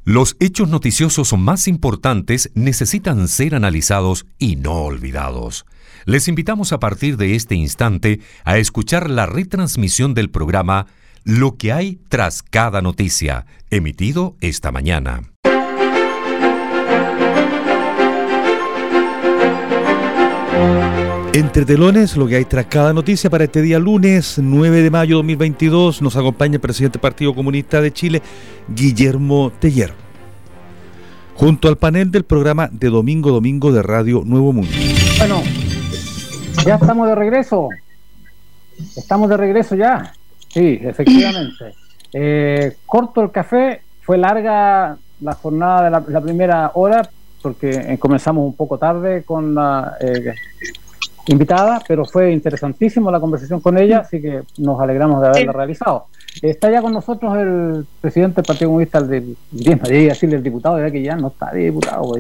Los hechos noticiosos más importantes necesitan ser analizados y no olvidados. Les invitamos a partir de este instante a escuchar la retransmisión del programa Lo que hay tras cada noticia, emitido esta mañana. Entre telones, lo que hay tras cada noticia para este día lunes 9 de mayo de 2022, nos acompaña el presidente del Partido Comunista de Chile, Guillermo Teller, junto al panel del programa de Domingo de Radio Nuevo Mundo. Bueno, ya estamos de regreso. Estamos de regreso ya. Sí, efectivamente. Corto el café, fue larga la jornada de la primera hora, porque comenzamos un poco tarde con la invitada, pero fue interesantísimo la conversación con ella, así que nos alegramos de haberla realizado. Está ya con nosotros el presidente del Partido Comunista, el diputado, ya que ya no está de diputado,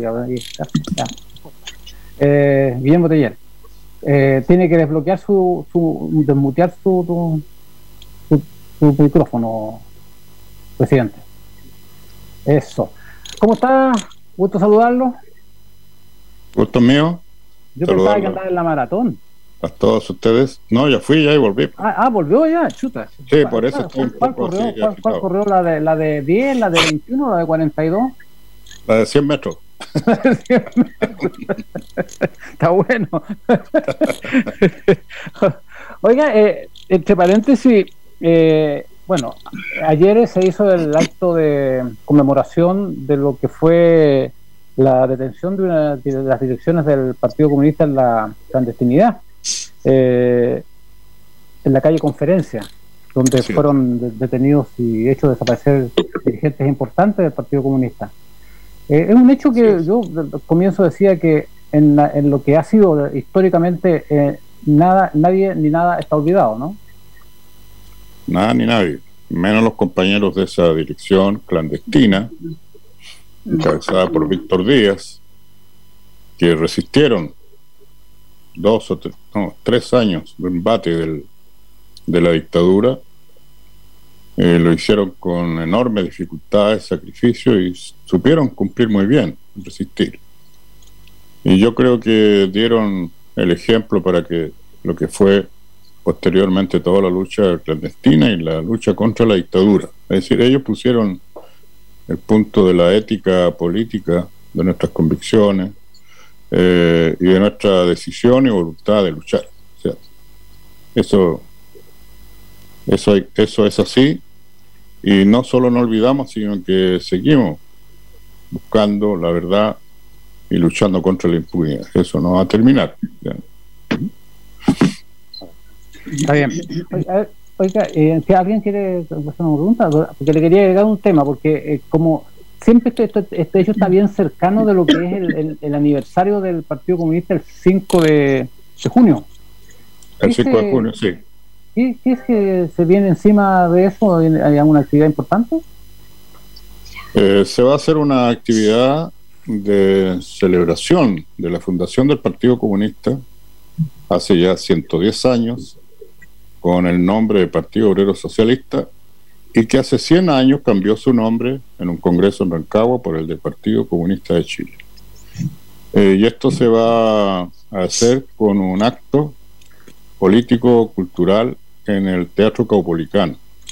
Guillermo Teller. Tiene que desbloquear desmutear su micrófono, presidente. Eso. ¿Cómo está? Gusto saludarlo. Gusto mío. Yo pensaba que andaba en la maratón. A todos ustedes. No, ya fui, ya y volví. Volvió ya, chuta. Sí, por eso estoy un poco así. ¿Cuál corrió? ¿La de 10, la de 21 o la de 42? La de 100 metros. Está bueno. Oiga, entre paréntesis, bueno, ayer se hizo el acto de conmemoración de lo que fue la detención de una de las direcciones del Partido Comunista en la clandestinidad, en la calle Conferencia, donde fueron detenidos y hechos desaparecer dirigentes importantes del Partido Comunista. Es un hecho que yo al comienzo decía que en lo que ha sido históricamente nadie ni nada está olvidado, ¿no? Nada ni nadie, menos los compañeros de esa dirección clandestina, encabezada por Víctor Díaz, que resistieron 3 años de embate de la dictadura. Lo hicieron con enormes dificultades, sacrificio, y supieron cumplir muy bien, resistir. Y yo creo que dieron el ejemplo para que lo que fue posteriormente toda la lucha clandestina y la lucha contra la dictadura. Es decir, ellos pusieron el punto de la ética política, de nuestras convicciones y de nuestra decisión y voluntad de luchar. O sea, eso es así, y no solo no olvidamos, sino que seguimos buscando la verdad y luchando contra la impunidad. Eso no va a terminar. Está bien. Oiga, si alguien quiere hacer una pregunta, porque le quería agregar un tema, porque como siempre este hecho está bien cercano de lo que es el aniversario del Partido Comunista, el 5 de junio. El 5 de junio, sí. ¿Qué es que se viene encima de eso? ¿Hay alguna actividad importante? Se va a hacer una actividad de celebración de la fundación del Partido Comunista hace ya 110 años, con el nombre de Partido Obrero Socialista, y que hace 100 años cambió su nombre en un congreso en Rancagua por el del Partido Comunista de Chile. Y esto se va a hacer con un acto político-cultural en el Teatro Caupolicano.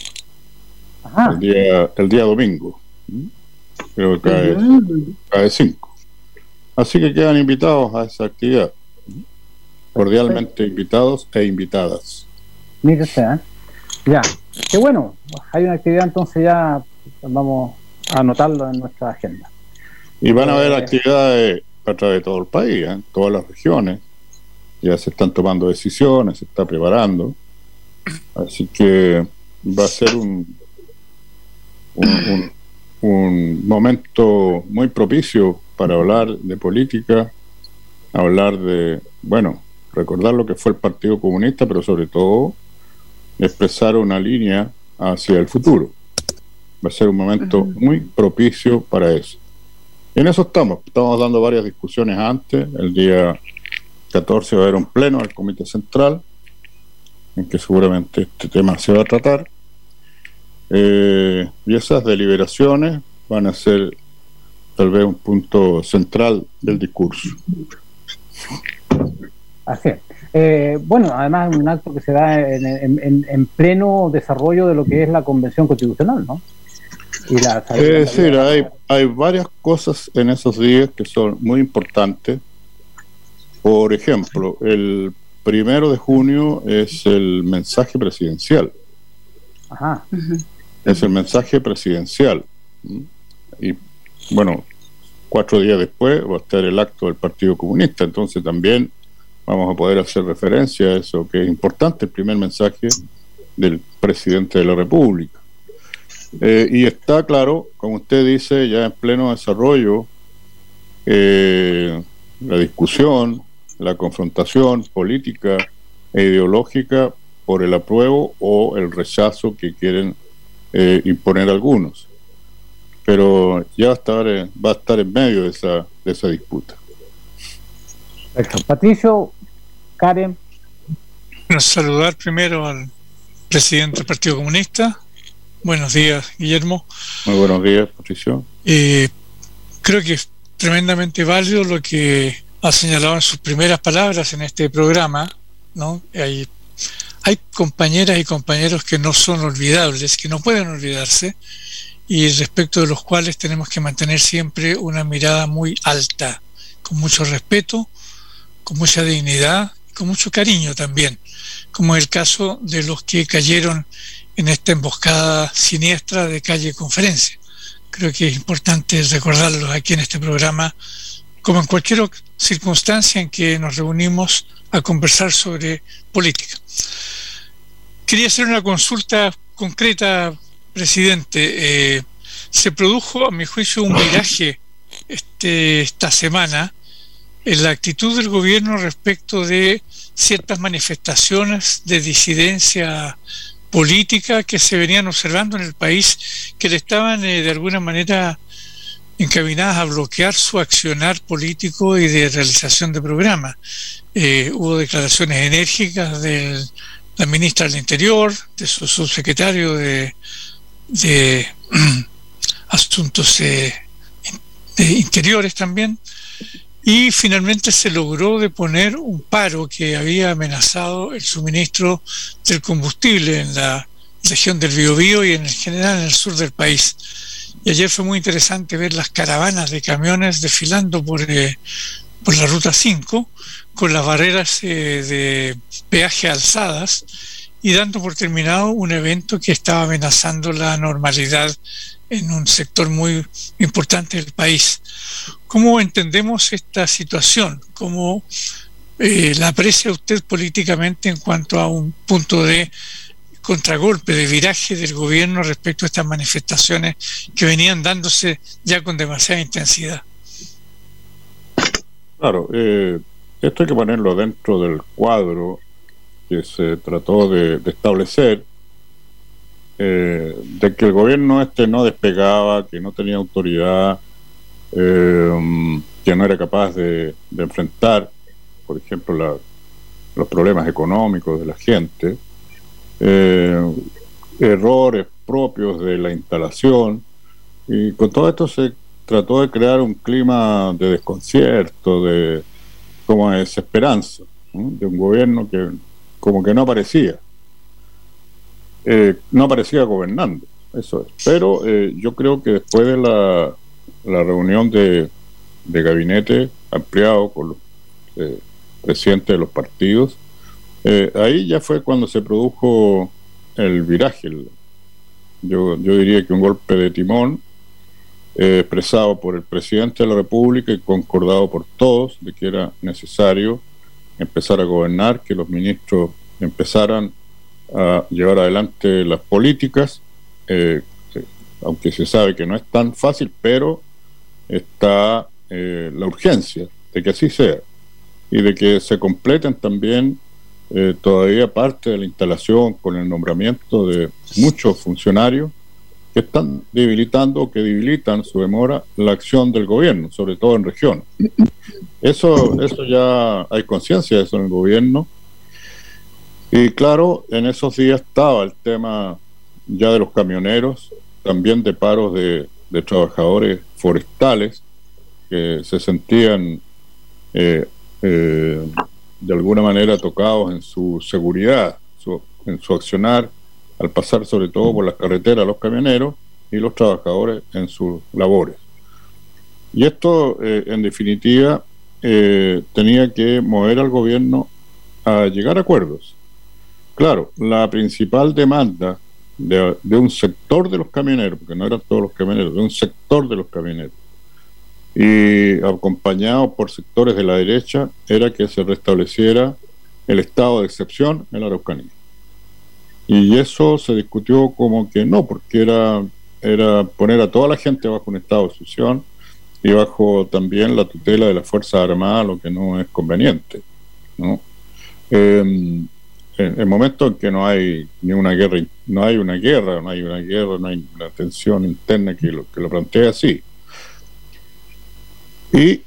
El día domingo. Creo que cae 5. Así que quedan invitados a esa actividad. Cordialmente invitados e invitadas. Mire usted, ya, qué bueno, hay una actividad, entonces ya vamos a anotarlo en nuestra agenda. Y van a haber actividades a través de todo el país, en todas las regiones. Ya se están tomando decisiones, se está preparando. Así que va a ser un momento muy propicio para hablar de política, hablar de, recordar lo que fue el Partido Comunista, pero sobre todo expresar una línea hacia el futuro. Va a ser un momento muy propicio para eso. Y en eso estamos dando varias discusiones antes. El día 14 va a haber un pleno del Comité Central, en que seguramente este tema se va a tratar. Y esas deliberaciones van a ser tal vez un punto central del discurso. Así es. Bueno, además es un acto que se da en pleno desarrollo de lo que es la Convención Constitucional, ¿no? Y es decir, hay varias cosas en esos días que son muy importantes. Por ejemplo, el 1 de junio es el mensaje presidencial. Ajá. Es el mensaje presidencial. Y bueno, 4 días después va a estar el acto del Partido Comunista, entonces también vamos a poder hacer referencia a eso, que es importante, el primer mensaje del presidente de la República. Y está claro, como usted dice, ya en pleno desarrollo, la discusión, la confrontación política e ideológica por el apruebo o el rechazo que quieren imponer algunos. Pero ya va a estar en medio de esa disputa. Perfecto. Patricio, Karen. Bueno, saludar primero al presidente del Partido Comunista. Buenos días, Guillermo. Muy buenos días, Patricio. Creo que es tremendamente válido lo que ha señalado en sus primeras palabras en este programa, ¿no? Hay compañeras y compañeros que no son olvidables, que no pueden olvidarse, y respecto de los cuales tenemos que mantener siempre una mirada muy alta, con mucho respeto, con mucha dignidad, con mucho cariño también, como el caso de los que cayeron en esta emboscada siniestra de calle Conferencia. Creo que es importante recordarlos aquí en este programa, como en cualquier circunstancia en que nos reunimos a conversar sobre política. Quería hacer una consulta concreta, presidente. Se produjo, a mi juicio, un viraje esta semana en la actitud del gobierno respecto de ciertas manifestaciones de disidencia política que se venían observando en el país, que le estaban de alguna manera encaminadas a bloquear su accionar político y de realización de programas. Hubo declaraciones enérgicas de la ministra del Interior, de su subsecretario de Asuntos Interiores también, y finalmente se logró deponer un paro que había amenazado el suministro del combustible en la región del Biobío y en general en el sur del país. Y ayer fue muy interesante ver las caravanas de camiones desfilando por la Ruta 5 con las barreras de peaje alzadas y dando por terminado un evento que estaba amenazando la normalidad en un sector muy importante del país. ¿Cómo entendemos esta situación? ¿Cómo la aprecia usted políticamente en cuanto a un punto de contragolpe, de viraje del gobierno respecto a estas manifestaciones que venían dándose ya con demasiada intensidad? Claro, esto hay que ponerlo dentro del cuadro que se trató de establecer, de que el gobierno no despegaba, que no tenía autoridad, que no era capaz de enfrentar, por ejemplo, los problemas económicos de la gente, errores propios de la instalación, y con todo esto se trató de crear un clima de desconcierto, como de desesperanza, ¿no? De un gobierno que como que no aparecía gobernando, eso es. Pero yo creo que después de la reunión de gabinete ampliado con los presidentes de los partidos, ahí ya fue cuando se produjo el viraje, yo diría que un golpe de timón, expresado por el presidente de la República y concordado por todos, de que era necesario empezar a gobernar, que los ministros empezaran a llevar adelante las políticas, aunque se sabe que no es tan fácil, pero está la urgencia de que así sea y de que se completen también todavía parte de la instalación con el nombramiento de muchos funcionarios que están debilitando o que debilitan su demora la acción del gobierno, sobre todo en regiones. Eso ya hay conciencia de eso en el gobierno. Y claro, en esos días estaba el tema ya de los camioneros, también de paros de trabajadores forestales, que se sentían de alguna manera tocados en su seguridad, en su accionar, al pasar sobre todo por las carreteras los camioneros y los trabajadores en sus labores. Y esto, en definitiva, tenía que mover al gobierno a llegar a acuerdos. Claro, la principal demanda de un sector de los camioneros, porque no eran todos los camioneros, de un sector de los camioneros, y acompañado por sectores de la derecha, era que se restableciera el estado de excepción en la Araucanía. Y eso se discutió como que no, porque era poner a toda la gente bajo un estado de excepción y bajo también la tutela de las Fuerzas Armadas, lo que no es conveniente, ¿no? En el momento en que no hay ni una guerra, no hay una tensión interna que lo plantee así. Y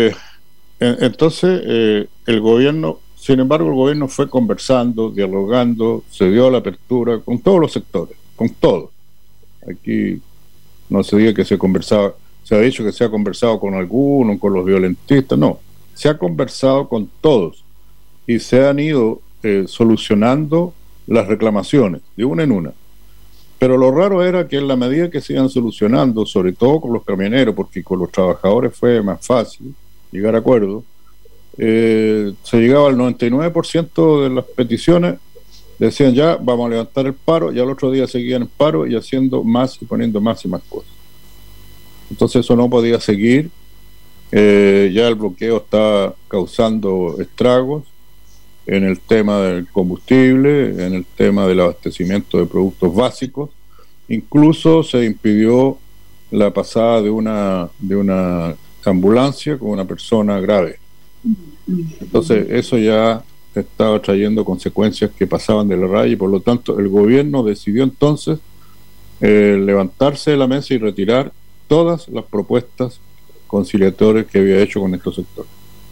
entonces el gobierno, sin embargo, el gobierno fue conversando, dialogando, se dio la apertura con todos los sectores, con todos. Aquí no se diga que se conversaba, se ha dicho que se ha conversado con algunos, con los violentistas, no, se ha conversado con todos y se han ido solucionando las reclamaciones de una en una. Pero lo raro era que en la medida que se iban solucionando, sobre todo con los camioneros, porque con los trabajadores fue más fácil llegar a acuerdos, se llegaba al 99% de las peticiones, decían ya, vamos a levantar el paro, y al otro día seguían en paro y haciendo más y poniendo más y más cosas. Entonces eso no podía seguir, ya el bloqueo está causando estragos en el tema del combustible, en el tema del abastecimiento de productos básicos. Incluso se impidió la pasada de una ambulancia con una persona grave. Entonces eso ya estaba trayendo consecuencias que pasaban de la raya, y por lo tanto el gobierno decidió entonces levantarse de la mesa y retirar todas las propuestas conciliatorias que había hecho con estos sectores.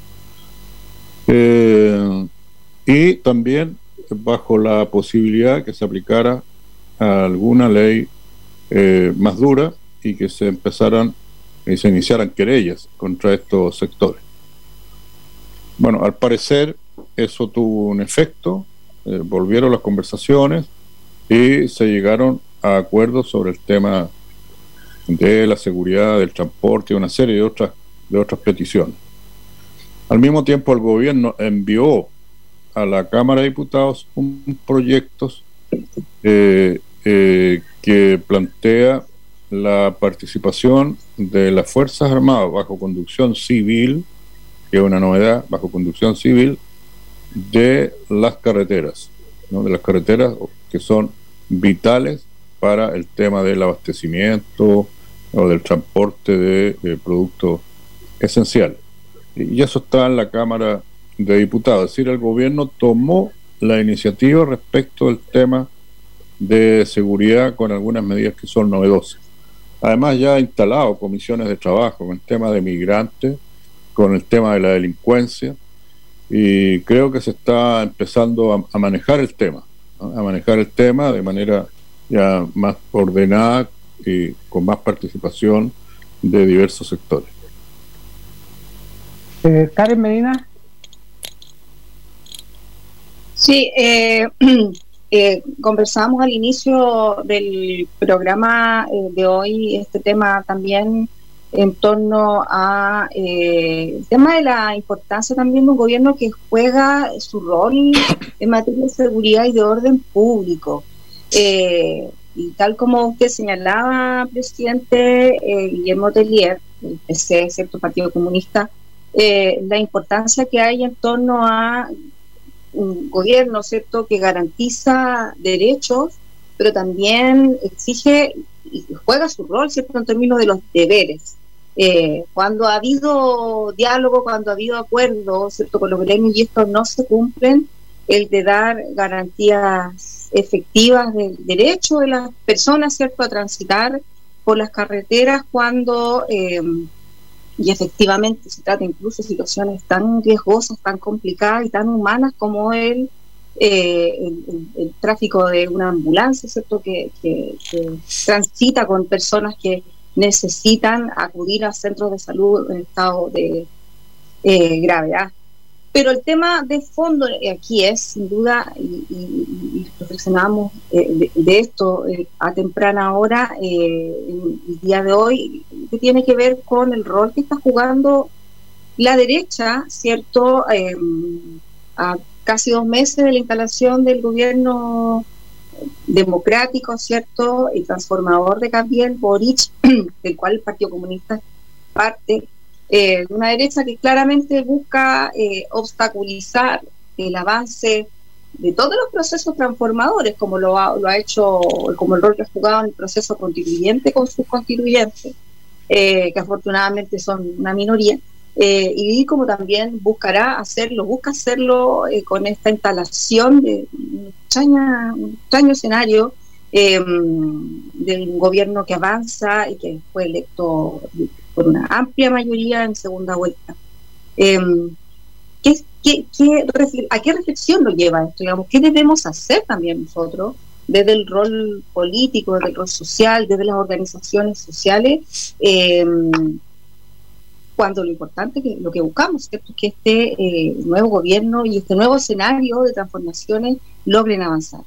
Y también bajo la posibilidad que se aplicara a alguna ley más dura y que se iniciaran querellas contra estos sectores. Bueno, al parecer eso tuvo un efecto, volvieron las conversaciones y se llegaron a acuerdos sobre el tema de la seguridad, del transporte y una serie de otras peticiones. Al mismo tiempo el gobierno envió a la Cámara de Diputados un proyecto que plantea la participación de las Fuerzas Armadas bajo conducción civil, que es una novedad, bajo conducción civil, de las carreteras, ¿no? De las carreteras que son vitales para el tema del abastecimiento o del transporte de productos esenciales. Y eso está en la Cámara de Diputados. Es decir, el gobierno tomó la iniciativa respecto del tema de seguridad con algunas medidas que son novedosas. Además ya ha instalado comisiones de trabajo con el tema de migrantes, con el tema de la delincuencia, y creo que se está empezando a manejar el tema, ¿no? A manejar el tema de manera ya más ordenada y con más participación de diversos sectores. Karen Medina. Sí, conversamos al inicio del programa de hoy este tema también en torno a el tema de la importancia también de un gobierno que juega su rol en materia de seguridad y de orden público. Y tal como usted señalaba, presidente Guillermo Tellier, el PC, ¿cierto?, Partido Comunista, la importancia que hay en torno a un gobierno, ¿cierto?, que garantiza derechos, pero también exige y juega su rol, ¿cierto?, en términos de los deberes. Cuando ha habido diálogo, cuando ha habido acuerdos, ¿cierto?, con los gremios y estos no se cumplen, el de dar garantías efectivas del derecho de las personas, ¿cierto?, a transitar por las carreteras cuando y efectivamente se trata incluso de situaciones tan riesgosas, tan complicadas y tan humanas como el tráfico de una ambulancia, ¿cierto?, que transita con personas que necesitan acudir a centros de salud en estado de gravedad. Pero el tema de fondo aquí es, sin duda, y reflexionamos de esto a temprana hora, el día de hoy, que tiene que ver con el rol que está jugando la derecha, ¿cierto? A casi 2 meses de la instalación del gobierno democrático, ¿cierto? Y transformador de Gabriel Boric, del cual el Partido Comunista es parte, de una derecha que claramente busca obstaculizar el avance de todos los procesos transformadores, como lo ha hecho, como el rol que ha jugado en el proceso constituyente con sus constituyentes, que afortunadamente son una minoría, y como también busca hacerlo con esta instalación de un extraño escenario de un gobierno que avanza y que fue electo por una amplia mayoría en segunda vuelta. ¿A qué reflexión lo lleva esto? Digamos, ¿qué debemos hacer también nosotros desde el rol político, desde el rol social, desde las organizaciones sociales, cuando lo importante, lo que buscamos, ¿cierto?, es que este nuevo gobierno y este nuevo escenario de transformaciones logren avanzar?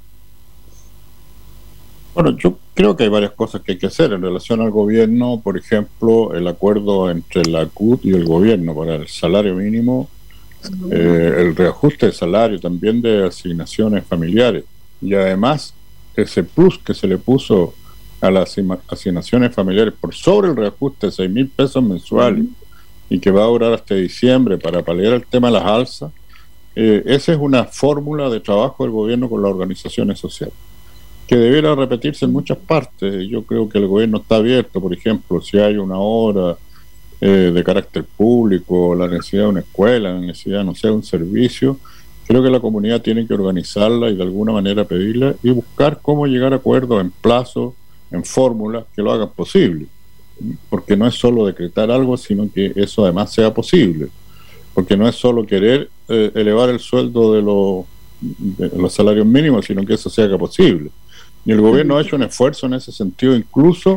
Bueno, yo creo que hay varias cosas que hay que hacer en relación al gobierno. Por ejemplo, el acuerdo entre la CUT y el gobierno para el salario mínimo, el reajuste de salario, también de asignaciones familiares, y además ese plus que se le puso a las asignaciones familiares por sobre el reajuste de 6.000 pesos mensuales y que va a durar hasta diciembre para paliar el tema de las alzas. Esa es una fórmula de trabajo del gobierno con las organizaciones sociales que debiera repetirse en muchas partes. Yo creo que el gobierno está abierto, por ejemplo, si hay una obra de carácter público, la necesidad de una escuela, la necesidad, no sé, de un servicio, creo que la comunidad tiene que organizarla y de alguna manera pedirla y buscar cómo llegar a acuerdos en plazo, en fórmulas que lo hagan posible, porque no es solo decretar algo, sino que eso además sea posible, porque no es solo querer elevar el sueldo de los salarios mínimos, sino que eso se haga posible. Y el gobierno ha hecho un esfuerzo en ese sentido, incluso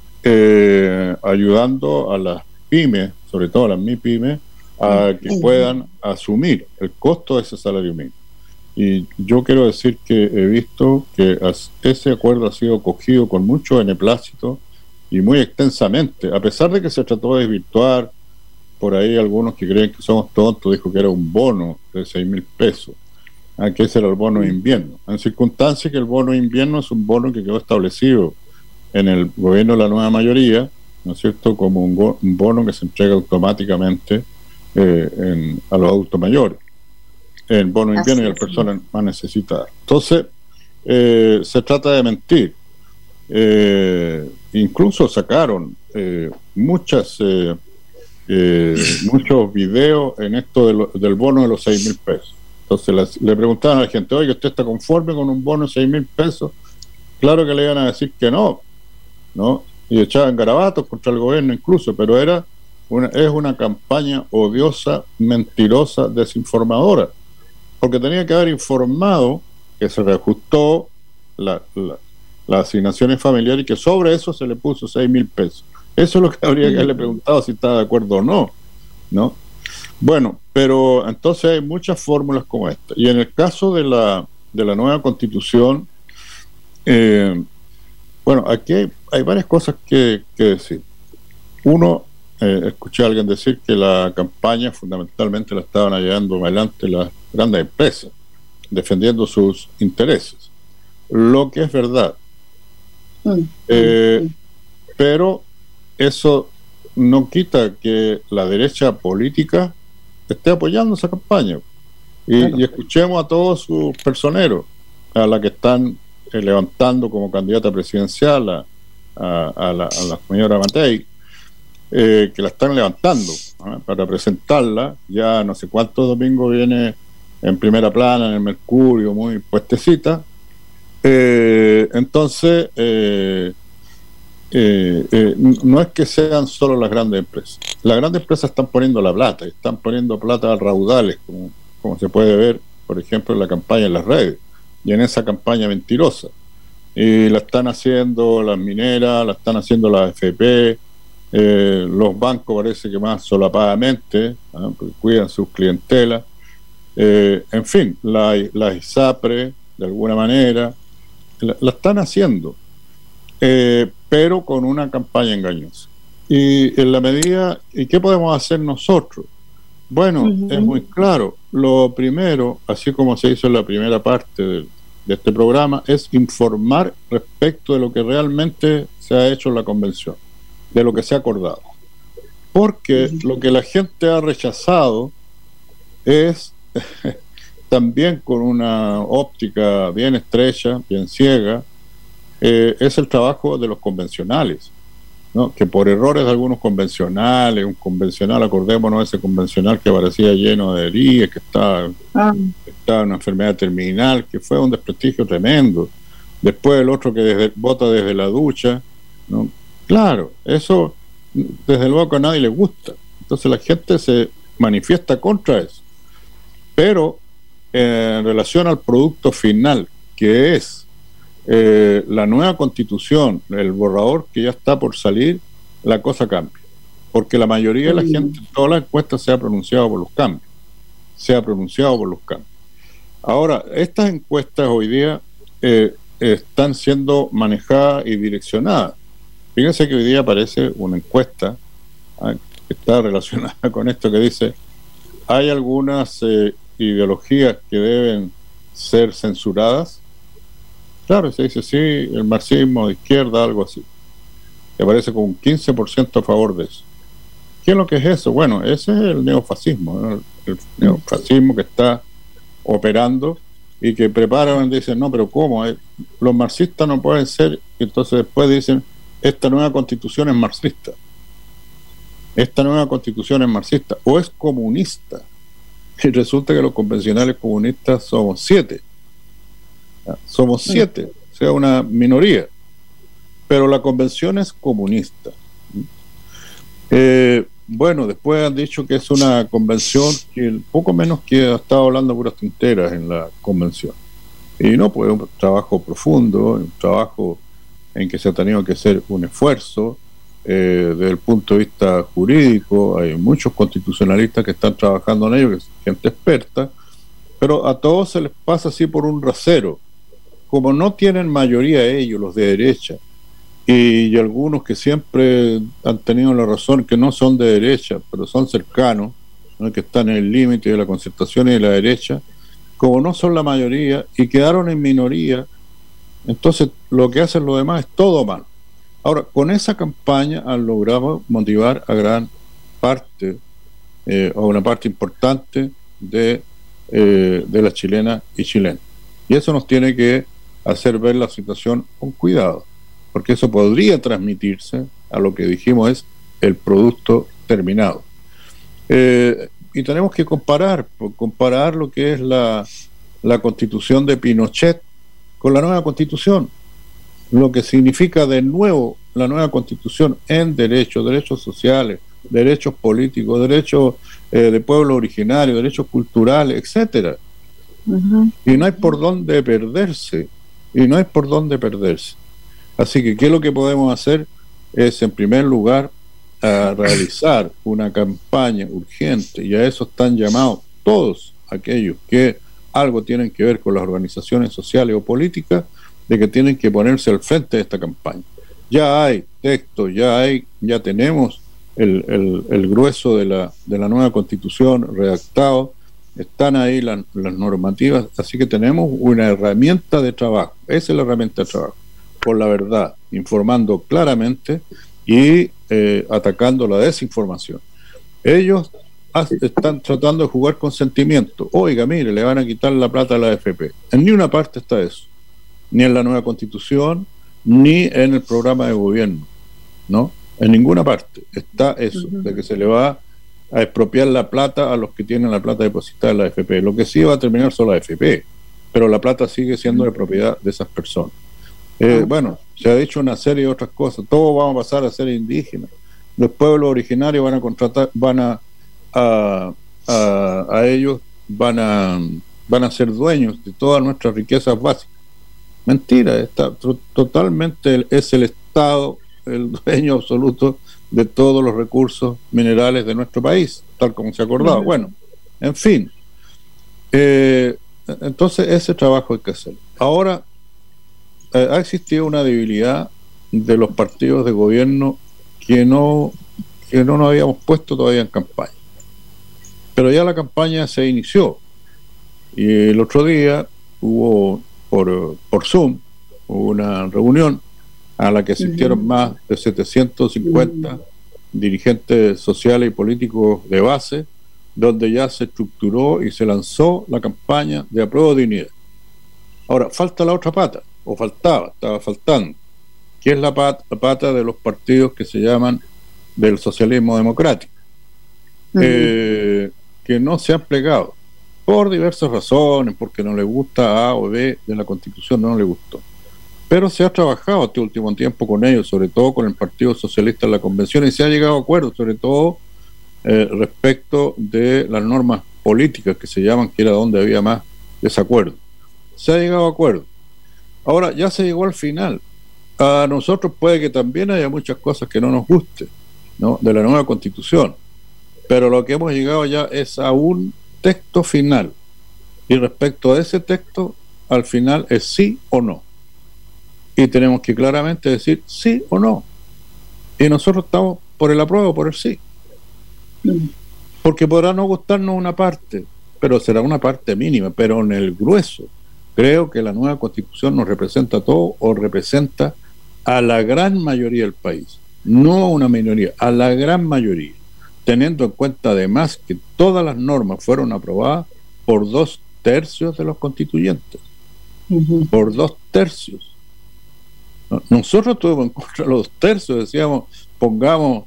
ayudando a las pymes, sobre todo a las MIPYMES, a que puedan asumir el costo de ese salario mínimo. Y yo quiero decir que he visto que ese acuerdo ha sido acogido con mucho beneplácito y muy extensamente, a pesar de que se trató de desvirtuar. Por ahí algunos que creen que somos tontos, dijo que era un bono de 6.000 pesos, que ese era el bono de invierno, en circunstancia que el bono de invierno es un bono que quedó establecido en el gobierno de la nueva mayoría, ¿no es cierto?, como un bono que se entrega automáticamente a los adultos mayores, el bono de invierno y a las personas más necesitadas. Entonces, se trata de mentir. Incluso sacaron muchos videos en esto del bono de los 6.000 pesos. Entonces le preguntaban a la gente, oye, ¿usted está conforme con un bono de 6.000 pesos? Claro que le iban a decir que no, y echaban garabatos contra el gobierno incluso, pero es una campaña odiosa, mentirosa, desinformadora, porque tenía que haber informado que se reajustó las asignaciones familiares y que sobre eso se le puso 6.000 pesos. Eso es lo que habría que haberle preguntado, si estaba de acuerdo o no. Bueno, pero entonces hay muchas fórmulas como esta. Y en el caso de la nueva Constitución, bueno, aquí hay varias cosas que decir. Uno, escuché a alguien decir que la campaña fundamentalmente la estaban llevando adelante las grandes empresas, defendiendo sus intereses, lo que es verdad. Pero eso no quita que la derecha política esté apoyando esa campaña. Y escuchemos a todos sus personeros, a la que están levantando como candidata presidencial, a la señora Matei, que la están levantando para presentarla. Ya no sé cuántos domingos viene en primera plana en el Mercurio, muy puestecita. Entonces, no es que sean solo las grandes empresas. Las grandes empresas están poniendo la plata, están poniendo plata a raudales, como se puede ver, por ejemplo, en la campaña en las redes y en esa campaña mentirosa. y la están haciendo las mineras, la están haciendo las AFP, los bancos parece que más solapadamente, porque cuidan sus clientelas, en fin, la ISAPRE de alguna manera la están haciendo, pero con una campaña engañosa. Y en la medida, ¿y qué podemos hacer nosotros? Bueno, es muy claro. Lo primero, así como se hizo en la primera parte de este programa, es informar respecto de lo que realmente se ha hecho en la convención, de lo que se ha acordado. Porque lo que la gente ha rechazado es también con una óptica bien estrecha, bien ciega, es el trabajo de los convencionales, ¿no? Que por errores de algunos convencionales, un convencional, acordémonos, ese convencional que parecía lleno de heridas, que estaba en una enfermedad terminal, que fue un desprestigio tremendo. Después el otro que vota desde la ducha, ¿no? Claro, eso desde luego que a nadie le gusta. Entonces la gente se manifiesta contra eso. Pero en relación al producto final, que es la nueva constitución, el borrador que ya está por salir, la cosa cambia. Porque la mayoría de la gente, en todas las encuestas, se ha pronunciado por los cambios. Ahora, estas encuestas hoy día están siendo manejadas y direccionadas. Fíjense que hoy día aparece una encuesta que está relacionada con esto, que dice: hay algunas ideologías que deben ser censuradas. Claro, se dice sí, el marxismo de izquierda, algo así. Que aparece con un 15% a favor de eso. ¿Qué es lo que es eso? Bueno, ese es el neofascismo, ¿no? El neofascismo que está operando y que preparan, dicen, no, pero ¿cómo? Los marxistas no pueden ser, y entonces después dicen, esta nueva constitución es marxista. Esta nueva constitución es marxista o es comunista. Y resulta que los convencionales comunistas somos 7. Somos 7, o sea, una minoría. Pero la convención es comunista. Bueno, después han dicho que es una convención que poco menos que ha estado hablando puras tonteras en la convención. Y no, pues un trabajo profundo, un trabajo en que se ha tenido que hacer un esfuerzo desde el punto de vista jurídico. Hay muchos constitucionalistas que están trabajando en ello, que es gente experta, pero a todos se les pasa así por un rasero. Como no tienen mayoría ellos, los de derecha, y algunos que siempre han tenido la razón, que no son de derecha, pero son cercanos, ¿no? Que están en el límite de la concertación y de la derecha, como no son la mayoría y quedaron en minoría, entonces lo que hacen los demás es todo mal. Ahora, con esa campaña han logrado motivar a gran parte, o una parte importante de las chilenas y chilenos. Y eso nos tiene que hacer ver la situación con cuidado, porque eso podría transmitirse a lo que dijimos es el producto terminado. Y tenemos que comparar lo que es la constitución de Pinochet con la nueva constitución, lo que significa de nuevo la nueva constitución en derechos sociales, derechos políticos, derechos de pueblo originario, derechos culturales, etcétera. Y no hay por dónde perderse. Así que, ¿qué es lo que podemos hacer? Es, en primer lugar, realizar una campaña urgente, y a eso están llamados todos aquellos que algo tienen que ver con las organizaciones sociales o políticas, de que tienen que ponerse al frente de esta campaña. Ya hay texto, ya tenemos el grueso de la nueva constitución redactado, están ahí las normativas, así que tenemos una herramienta de trabajo. Esa es la herramienta de trabajo, por la verdad, informando claramente y atacando la desinformación. Ellos están tratando de jugar con sentimiento. Oiga, mire, le van a quitar la plata a la AFP. En ni una parte está eso, ni en la nueva constitución, ni en el programa de gobierno, ¿no? En ninguna parte está eso, de que se le va a expropiar la plata a los que tienen la plata depositada en la AFP. Lo que sí va a terminar son la AFP, pero la plata sigue siendo de propiedad de esas personas. Bueno, se ha dicho una serie de otras cosas. Todos vamos a pasar a ser indígenas. Los pueblos originarios van a contratar, a ellos van a ser dueños de todas nuestras riquezas básicas. Mentira, está totalmente, es el Estado el dueño absoluto de todos los recursos minerales de nuestro país, tal como se ha acordado. Bueno, en fin, entonces ese trabajo hay que hacer. Ahora, ha existido una debilidad de los partidos de gobierno que no nos habíamos puesto todavía en campaña, pero ya la campaña se inició, y el otro día hubo por Zoom una reunión a la que asistieron más de 750 dirigentes sociales y políticos de base, donde ya se estructuró y se lanzó la campaña de apruebo de dignidad. Ahora, falta la otra pata, o estaba faltando, que es la pata de los partidos que se llaman del socialismo democrático, que no se han plegado por diversas razones, porque no le gusta A o B de la Constitución, no le gustó. Pero se ha trabajado este último tiempo con ellos, sobre todo con el Partido Socialista en la convención, y se ha llegado a acuerdos, sobre todo respecto de las normas políticas que se llaman, que era donde había más desacuerdo. Se ha llegado a acuerdo. Ahora ya se llegó al final. A nosotros puede que también haya muchas cosas que no nos gusten, ¿no?, de la nueva Constitución, pero lo que hemos llegado ya es a un texto final, y respecto a ese texto, al final es sí o no, y tenemos que claramente decir sí o no, y nosotros estamos por el apruebo, por el sí, porque podrá no gustarnos una parte, pero será una parte mínima, pero en el grueso creo que la nueva Constitución nos representa a todos, o representa a la gran mayoría del país, no a una minoría, a la gran mayoría, teniendo en cuenta además que todas las normas fueron aprobadas por 2/3 de los constituyentes, por 2/3. Nosotros estuvimos en contra de los 2/3, decíamos, pongamos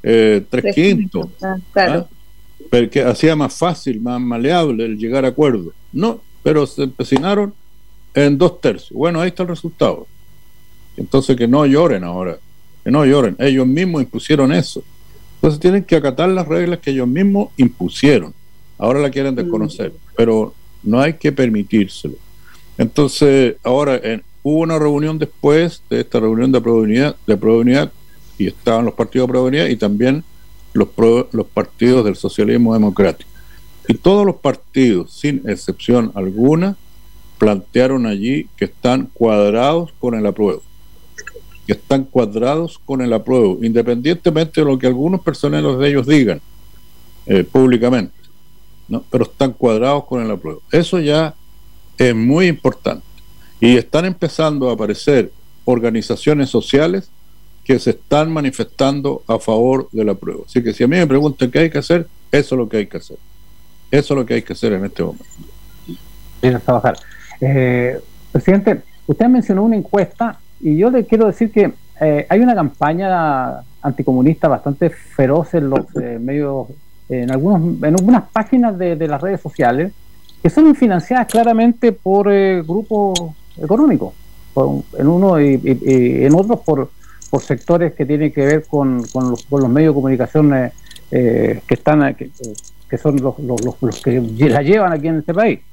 3/5, claro, porque hacía más fácil, más maleable el llegar a acuerdos. No, pero se empecinaron en 2/3. Bueno, ahí está el resultado. Entonces que no lloren ahora, que no lloren, ellos mismos impusieron eso. Entonces tienen que acatar las reglas que ellos mismos impusieron. Ahora la quieren desconocer, pero no hay que permitírselo. Entonces, ahora hubo una reunión después de esta reunión de apruebo de unidad, y estaban los partidos de apruebo de unidad y también los partidos del socialismo democrático. Y todos los partidos, sin excepción alguna, plantearon allí que están cuadrados con el apruebo. Independientemente de lo que algunos personeros de ellos digan públicamente, ¿no? Pero están cuadrados con el apruebo. Eso ya es muy importante. Y están empezando a aparecer organizaciones sociales que se están manifestando a favor del apruebo. Así que si a mí me preguntan qué hay que hacer, eso es lo que hay que hacer. Eso es lo que hay que hacer en este momento. Bien, trabajar. Presidente, usted mencionó una encuesta, y yo le quiero decir que hay una campaña anticomunista bastante feroz en los medios, en algunas páginas de las redes sociales, que son financiadas claramente por grupos económicos, en uno y en otros por sectores que tienen que ver con los medios de comunicación que son los que la llevan aquí en este país.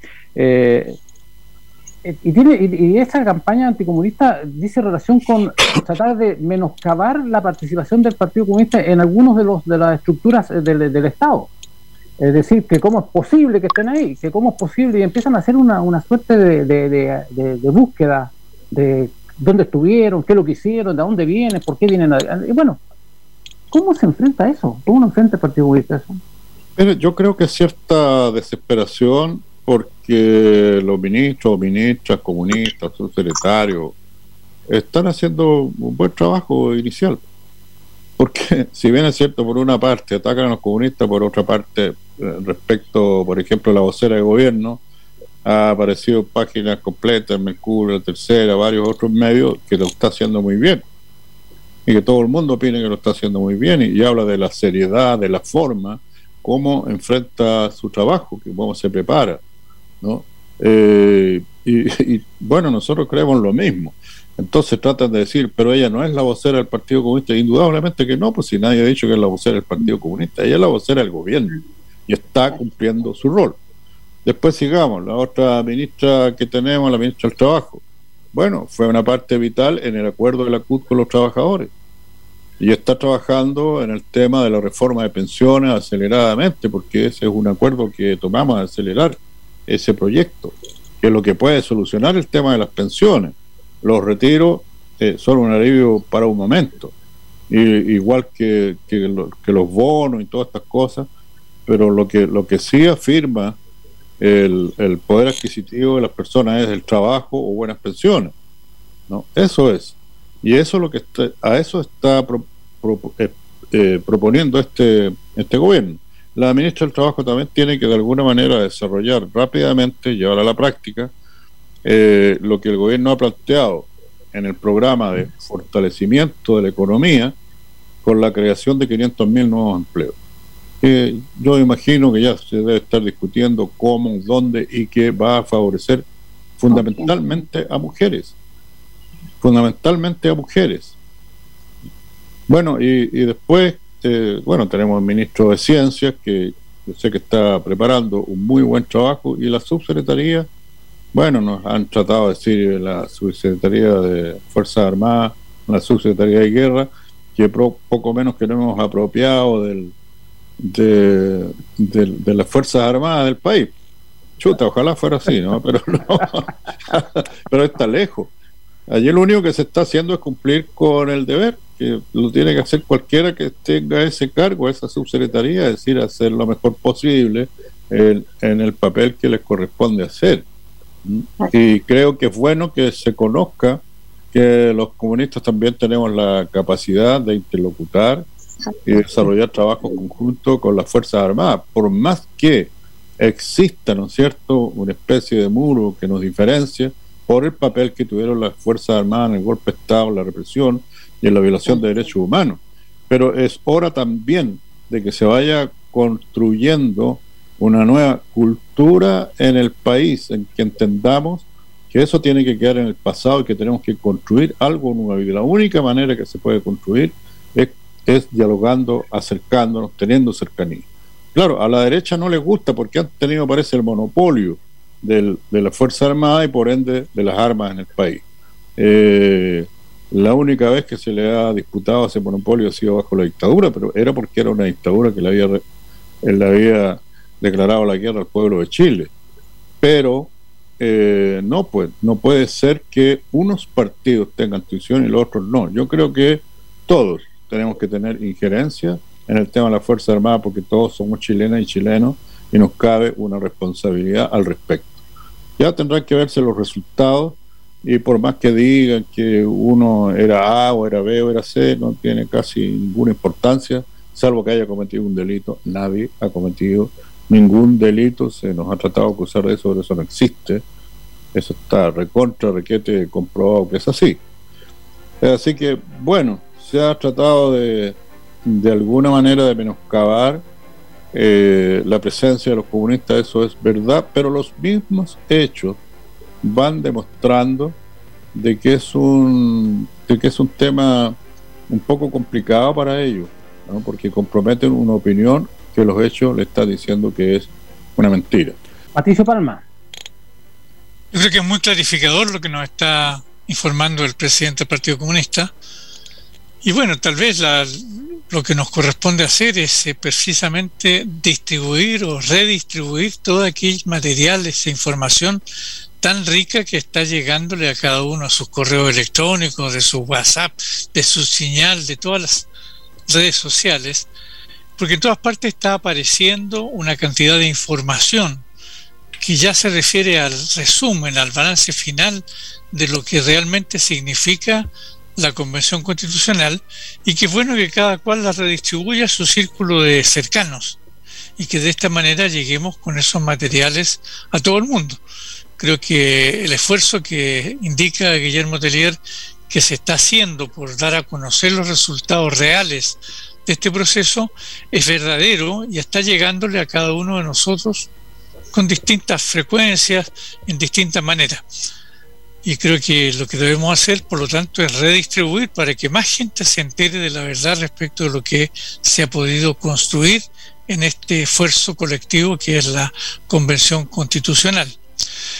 Y esta campaña anticomunista dice relación con tratar de menoscabar la participación del Partido Comunista en algunos de las estructuras del Estado. Es decir, que cómo es posible que estén ahí, que cómo es posible, y empiezan a hacer una suerte de búsqueda de dónde estuvieron, qué es lo que hicieron, de dónde vienen, por qué vienen. Y bueno, ¿cómo se enfrenta eso? ¿Cómo no enfrenta el Partido Comunista eso? Pero yo creo que cierta desesperación, porque los ministros, ministras, comunistas, subsecretarios están haciendo un buen trabajo inicial. Porque si bien es cierto, por una parte atacan a los comunistas, por otra parte, respecto, por ejemplo, a la vocera de gobierno, ha aparecido páginas completas en Mercurio, La Tercera, varios otros medios, que lo está haciendo muy bien. Y que todo el mundo opina que lo está haciendo muy bien, y habla de la seriedad, de la forma, cómo enfrenta su trabajo, que cómo se prepara, ¿no? Y bueno, nosotros creemos lo mismo. Entonces tratan de decir, pero ella no es la vocera del Partido Comunista. Indudablemente que no, pues si nadie ha dicho que es la vocera del Partido Comunista, ella es la vocera del gobierno y está cumpliendo su rol. Después sigamos, la otra ministra que tenemos, la ministra del Trabajo, Bueno, fue una parte vital en el acuerdo de la CUT con los trabajadores. Y está trabajando en el tema de la reforma de pensiones aceleradamente, porque ese es un acuerdo que tomamos a acelerar ese proyecto, que es lo que puede solucionar el tema de las pensiones. Los retiros son un alivio para un momento, igual que los bonos y todas estas cosas, pero lo que sí afirma el poder adquisitivo de las personas es el trabajo o buenas pensiones, ¿no? Eso es. Y eso es lo que a eso está proponiendo este gobierno. La ministra del Trabajo también tiene que de alguna manera desarrollar rápidamente, llevar a la práctica lo que el gobierno ha planteado en el programa de fortalecimiento de la economía con la creación de 500.000 nuevos empleos. Yo imagino que ya se debe estar discutiendo cómo, dónde y qué va a favorecer fundamentalmente a mujeres. Bueno, y después, tenemos el ministro de Ciencias, que yo sé que está preparando un muy buen trabajo, y la subsecretaría, nos han tratado de decir la subsecretaría de Fuerzas Armadas, la subsecretaría de Guerra, que poco menos que no hemos apropiado de las Fuerzas Armadas del país. Chuta, ojalá fuera así, ¿no? Pero no, pero está lejos. Allí lo único que se está haciendo es cumplir con el deber, que lo tiene que hacer cualquiera que tenga ese cargo, esa subsecretaría, es decir, hacer lo mejor posible en el papel que les corresponde hacer. Y creo que es bueno que se conozca que los comunistas también tenemos la capacidad de interlocutar y desarrollar trabajos conjuntos con las Fuerzas Armadas, por más que exista, ¿no es cierto?, una especie de muro que nos diferencia por el papel que tuvieron las Fuerzas Armadas en el golpe de Estado, en la represión y en la violación de derechos humanos. Pero es hora también de que se vaya construyendo una nueva cultura en el país, en que entendamos que eso tiene que quedar en el pasado y que tenemos que construir algo nuevo. Y de la única manera que se puede construir es dialogando, acercándonos, teniendo cercanía. Claro, a la derecha no les gusta porque han tenido, parece, el monopolio de la Fuerza Armada y por ende de las armas en el país. La única vez que se le ha disputado ese monopolio ha sido bajo la dictadura, pero era porque era una dictadura que le había declarado la guerra al pueblo de Chile. Pero no puede ser que unos partidos tengan tuición y los otros no. Yo creo que todos tenemos que tener injerencia en el tema de la Fuerza Armada, porque todos somos chilenas y chilenos y nos cabe una responsabilidad al respecto. Ya tendrán que verse los resultados, y por más que digan que uno era A o era B o era C, no tiene casi ninguna importancia, salvo que haya cometido un delito. Nadie ha cometido ningún delito, se nos ha tratado de acusar de eso, pero eso no existe. Eso está requete comprobado que es así. Así que, se ha tratado de alguna manera de menoscabar la presencia de los comunistas, eso es verdad, pero los mismos hechos van demostrando de que es un tema un poco complicado para ellos, ¿no? Porque comprometen una opinión que los hechos le están diciendo que es una mentira. Patricio Palma. Yo creo que es muy clarificador lo que nos está informando el presidente del Partido Comunista. Y tal vez lo que nos corresponde hacer es precisamente distribuir o redistribuir todo aquel material, esa información tan rica que está llegándole a cada uno, a sus correos electrónicos, de su WhatsApp, de su señal, de todas las redes sociales, porque en todas partes está apareciendo una cantidad de información que ya se refiere al resumen, al balance final de lo que realmente significa la Convención Constitucional, y que es bueno que cada cual la redistribuya a su círculo de cercanos y que de esta manera lleguemos con esos materiales a todo el mundo. Creo que el esfuerzo que indica Guillermo Tellier que se está haciendo por dar a conocer los resultados reales de este proceso es verdadero y está llegándole a cada uno de nosotros con distintas frecuencias, en distintas maneras. Y creo que lo que debemos hacer, por lo tanto, es redistribuir para que más gente se entere de la verdad respecto de lo que se ha podido construir en este esfuerzo colectivo que es la Convención Constitucional.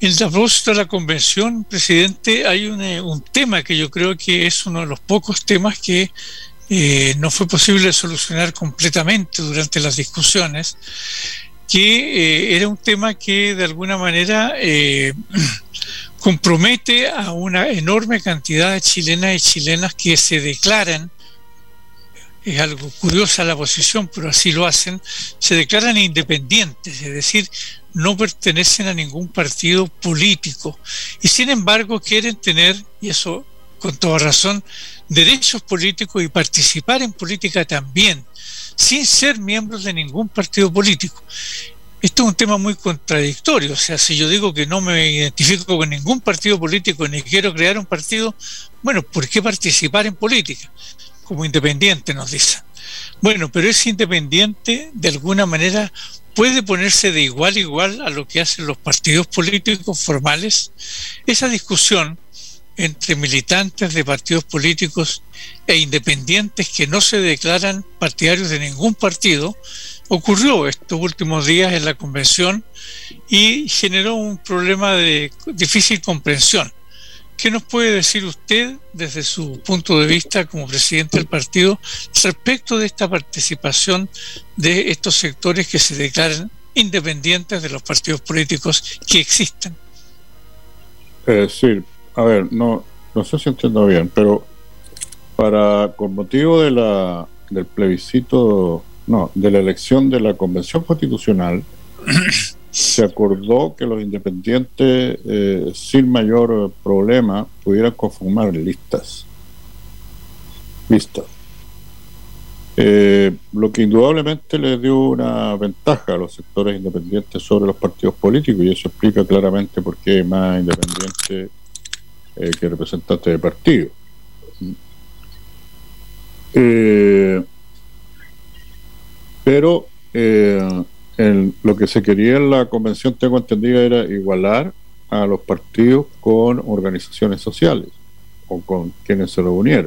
En el propósito de la convención, presidente, hay un tema que yo creo que es uno de los pocos temas que no fue posible solucionar completamente durante las discusiones, que era un tema que de alguna manera compromete a una enorme cantidad de chilenas y chilenas que se declaran, es algo curiosa la posición, pero así lo hacen, se declaran independientes, es decir, no pertenecen a ningún partido político y sin embargo quieren tener, y eso con toda razón, derechos políticos y participar en política también, sin ser miembros de ningún partido político. Esto es un tema muy contradictorio, o sea, si yo digo que no me identifico con ningún partido político ni quiero crear un partido, bueno, ¿por qué participar en política? Como independiente nos dicen. Bueno, pero ese independiente de alguna manera puede ponerse de igual a igual a lo que hacen los partidos políticos formales. Esa discusión entre militantes de partidos políticos e independientes que no se declaran partidarios de ningún partido ocurrió estos últimos días en la convención y generó un problema de difícil comprensión. ¿Qué nos puede decir usted desde su punto de vista como presidente del partido respecto de esta participación de estos sectores que se declaran independientes de los partidos políticos que existen? Sí, a ver, no sé si entiendo bien, pero con motivo del plebiscito, de la elección de la Convención Constitucional, se acordó que los independientes sin mayor problema pudieran conformar listas. Lo que indudablemente le dio una ventaja a los sectores independientes sobre los partidos políticos, y eso explica claramente por qué hay más independientes que representantes de partidos. Pero lo que se quería en la convención, tengo entendido, era igualar a los partidos con organizaciones sociales o con quienes se reunieron,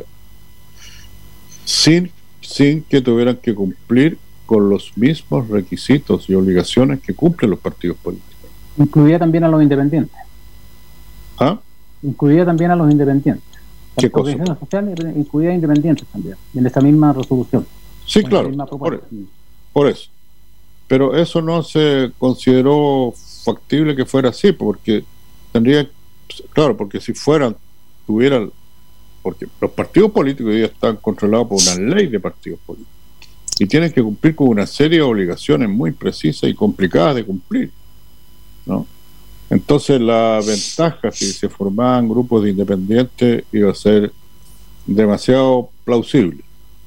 sin que tuvieran que cumplir con los mismos requisitos y obligaciones que cumplen los partidos políticos. Incluía también a los independientes. ¿Ah? Incluía también a los independientes. ¿Qué cosa? La organización social incluía a independientes también, en esa misma resolución. Sí, claro, por eso. Pero eso no se consideró factible que fuera así, porque porque si tuvieran, porque los partidos políticos hoy día están controlados por una ley de partidos políticos y tienen que cumplir con una serie de obligaciones muy precisas y complicadas de cumplir, ¿no? Entonces la ventaja si se formaban grupos de independientes iba a ser demasiado plausible.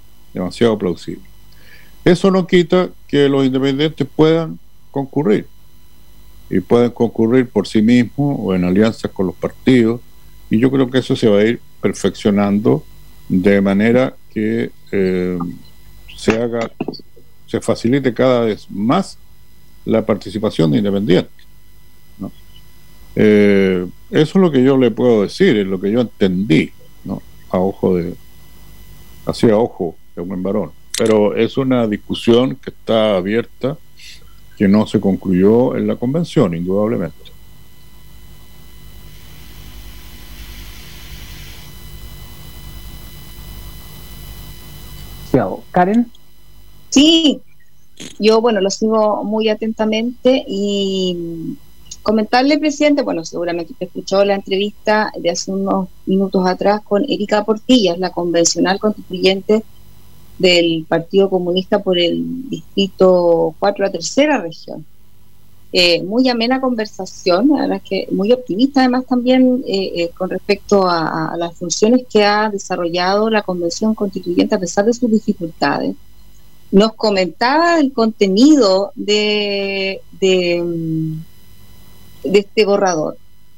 Eso no quita que los independientes puedan concurrir, y pueden concurrir por sí mismos o en alianzas con los partidos, y yo creo que eso se va a ir perfeccionando de manera que se facilite cada vez más la participación de independientes, ¿no? Eso es lo que yo le puedo decir, es lo que yo entendí, ¿no? A ojo de buen varón. Pero es una discusión que está abierta, que no se concluyó en la convención, indudablemente. Karen. Sí, yo lo sigo muy atentamente y comentarle, presidente, seguramente usted escuchó la entrevista de hace unos minutos atrás con Erika Portillas, la convencional constituyente del Partido Comunista por el Distrito 4, la tercera región. Muy amena conversación, la verdad es que muy optimista además también con respecto a las funciones que ha desarrollado la Convención Constituyente a pesar de sus dificultades. Nos comentaba el contenido de este borrador.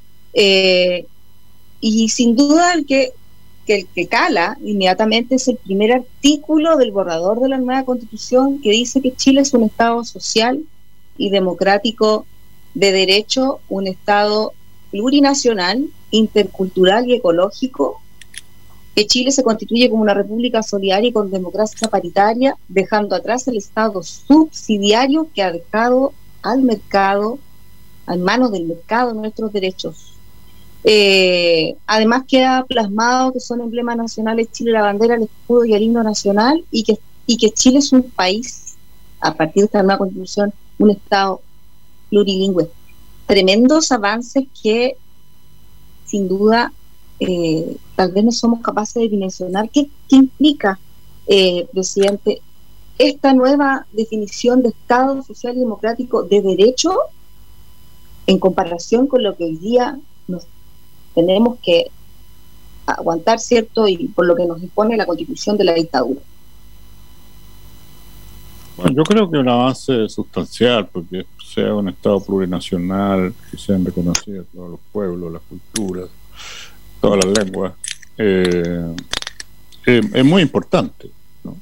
Y sin duda el que cala inmediatamente es el primer artículo del borrador de la nueva Constitución, que dice que Chile es un Estado social y democrático de derecho, un Estado plurinacional, intercultural y ecológico, que Chile se constituye como una república solidaria y con democracia paritaria, dejando atrás el Estado subsidiario que ha dejado al mercado, en manos del mercado nuestros derechos. Además queda plasmado que son emblemas nacionales Chile, la bandera, el escudo y el himno nacional, y que Chile es un país, a partir de esta nueva constitución, un Estado plurilingüe. Tremendos avances que sin duda tal vez no somos capaces de dimensionar. ¿Qué implica, presidente, esta nueva definición de Estado social y democrático de derecho en comparación con lo que hoy día nos tenemos que aguantar, ¿cierto? Y por lo que nos impone la Constitución de la dictadura. Bueno, yo creo que un avance sustancial, porque sea un Estado plurinacional, que sean reconocidos todos los pueblos, las culturas, todas las lenguas, es muy importante, ¿no?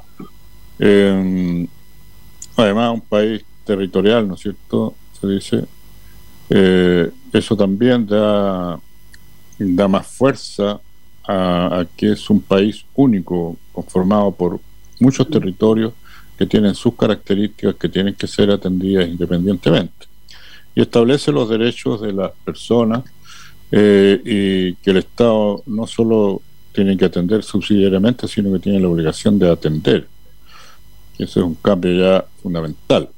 Además, un país territorial, ¿no es cierto? Se dice, eso también da más fuerza a que es un país único, conformado por muchos territorios que tienen sus características que tienen que ser atendidas independientemente, y establece los derechos de las personas, y que el Estado no solo tiene que atender subsidiariamente, sino que tiene la obligación de atender. Ese es un cambio ya fundamental.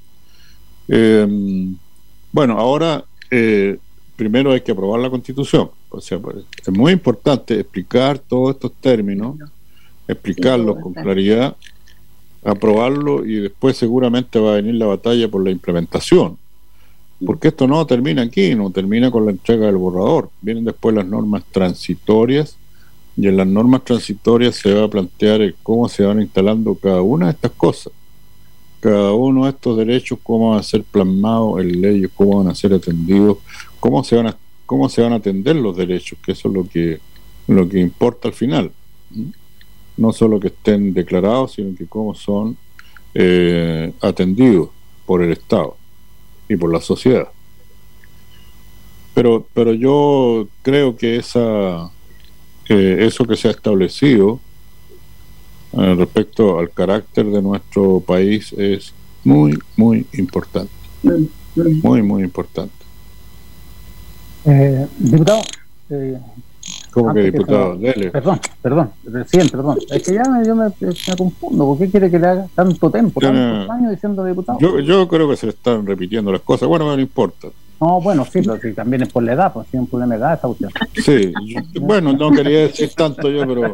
Bueno, ahora primero hay que aprobar la Constitución. O sea, pues, es muy importante explicar todos estos términos, explicarlos con claridad, aprobarlo, y después seguramente va a venir la batalla por la implementación, porque esto no termina aquí, no termina con la entrega del borrador, vienen después las normas transitorias, y en las normas transitorias se va a plantear cómo se van instalando cada una de estas cosas, cada uno de estos derechos, cómo van a ser plasmados en leyes, cómo van a ser atendidos, cómo se van a atender los derechos, que eso es lo que importa al final. No solo que estén declarados, sino que cómo son atendidos por el Estado y por la sociedad. Pero yo creo que eso que se ha establecido respecto al carácter de nuestro país es muy, muy importante. Muy, muy importante. Diputado, ¿Cómo que diputado? Dele. Perdón, presidente, perdón. Es que ya yo me confundo. ¿Por qué quiere que le haga tanto tiempo, tantos años diciendo diputado? Yo creo que se le están repitiendo las cosas. Bueno, no importa. No, bueno, sí, pero sí, también es por la edad, pues sí, un problema de edad esa cuestión. Sí, bueno, no quería decir tanto yo, pero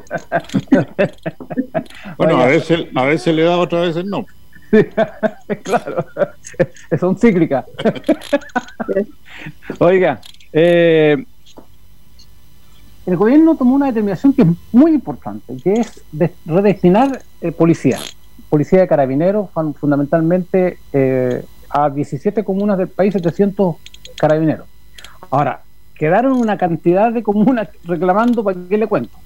bueno, oiga, a veces le da, otras veces no. Sí, claro, son cíclicas. Oiga, el gobierno tomó una determinación que es muy importante, que es redestinar policía de carabineros, fundamentalmente a 17 comunas del país, 700 carabineros. Ahora, quedaron una cantidad de comunas reclamando, ¿para qué le cuento?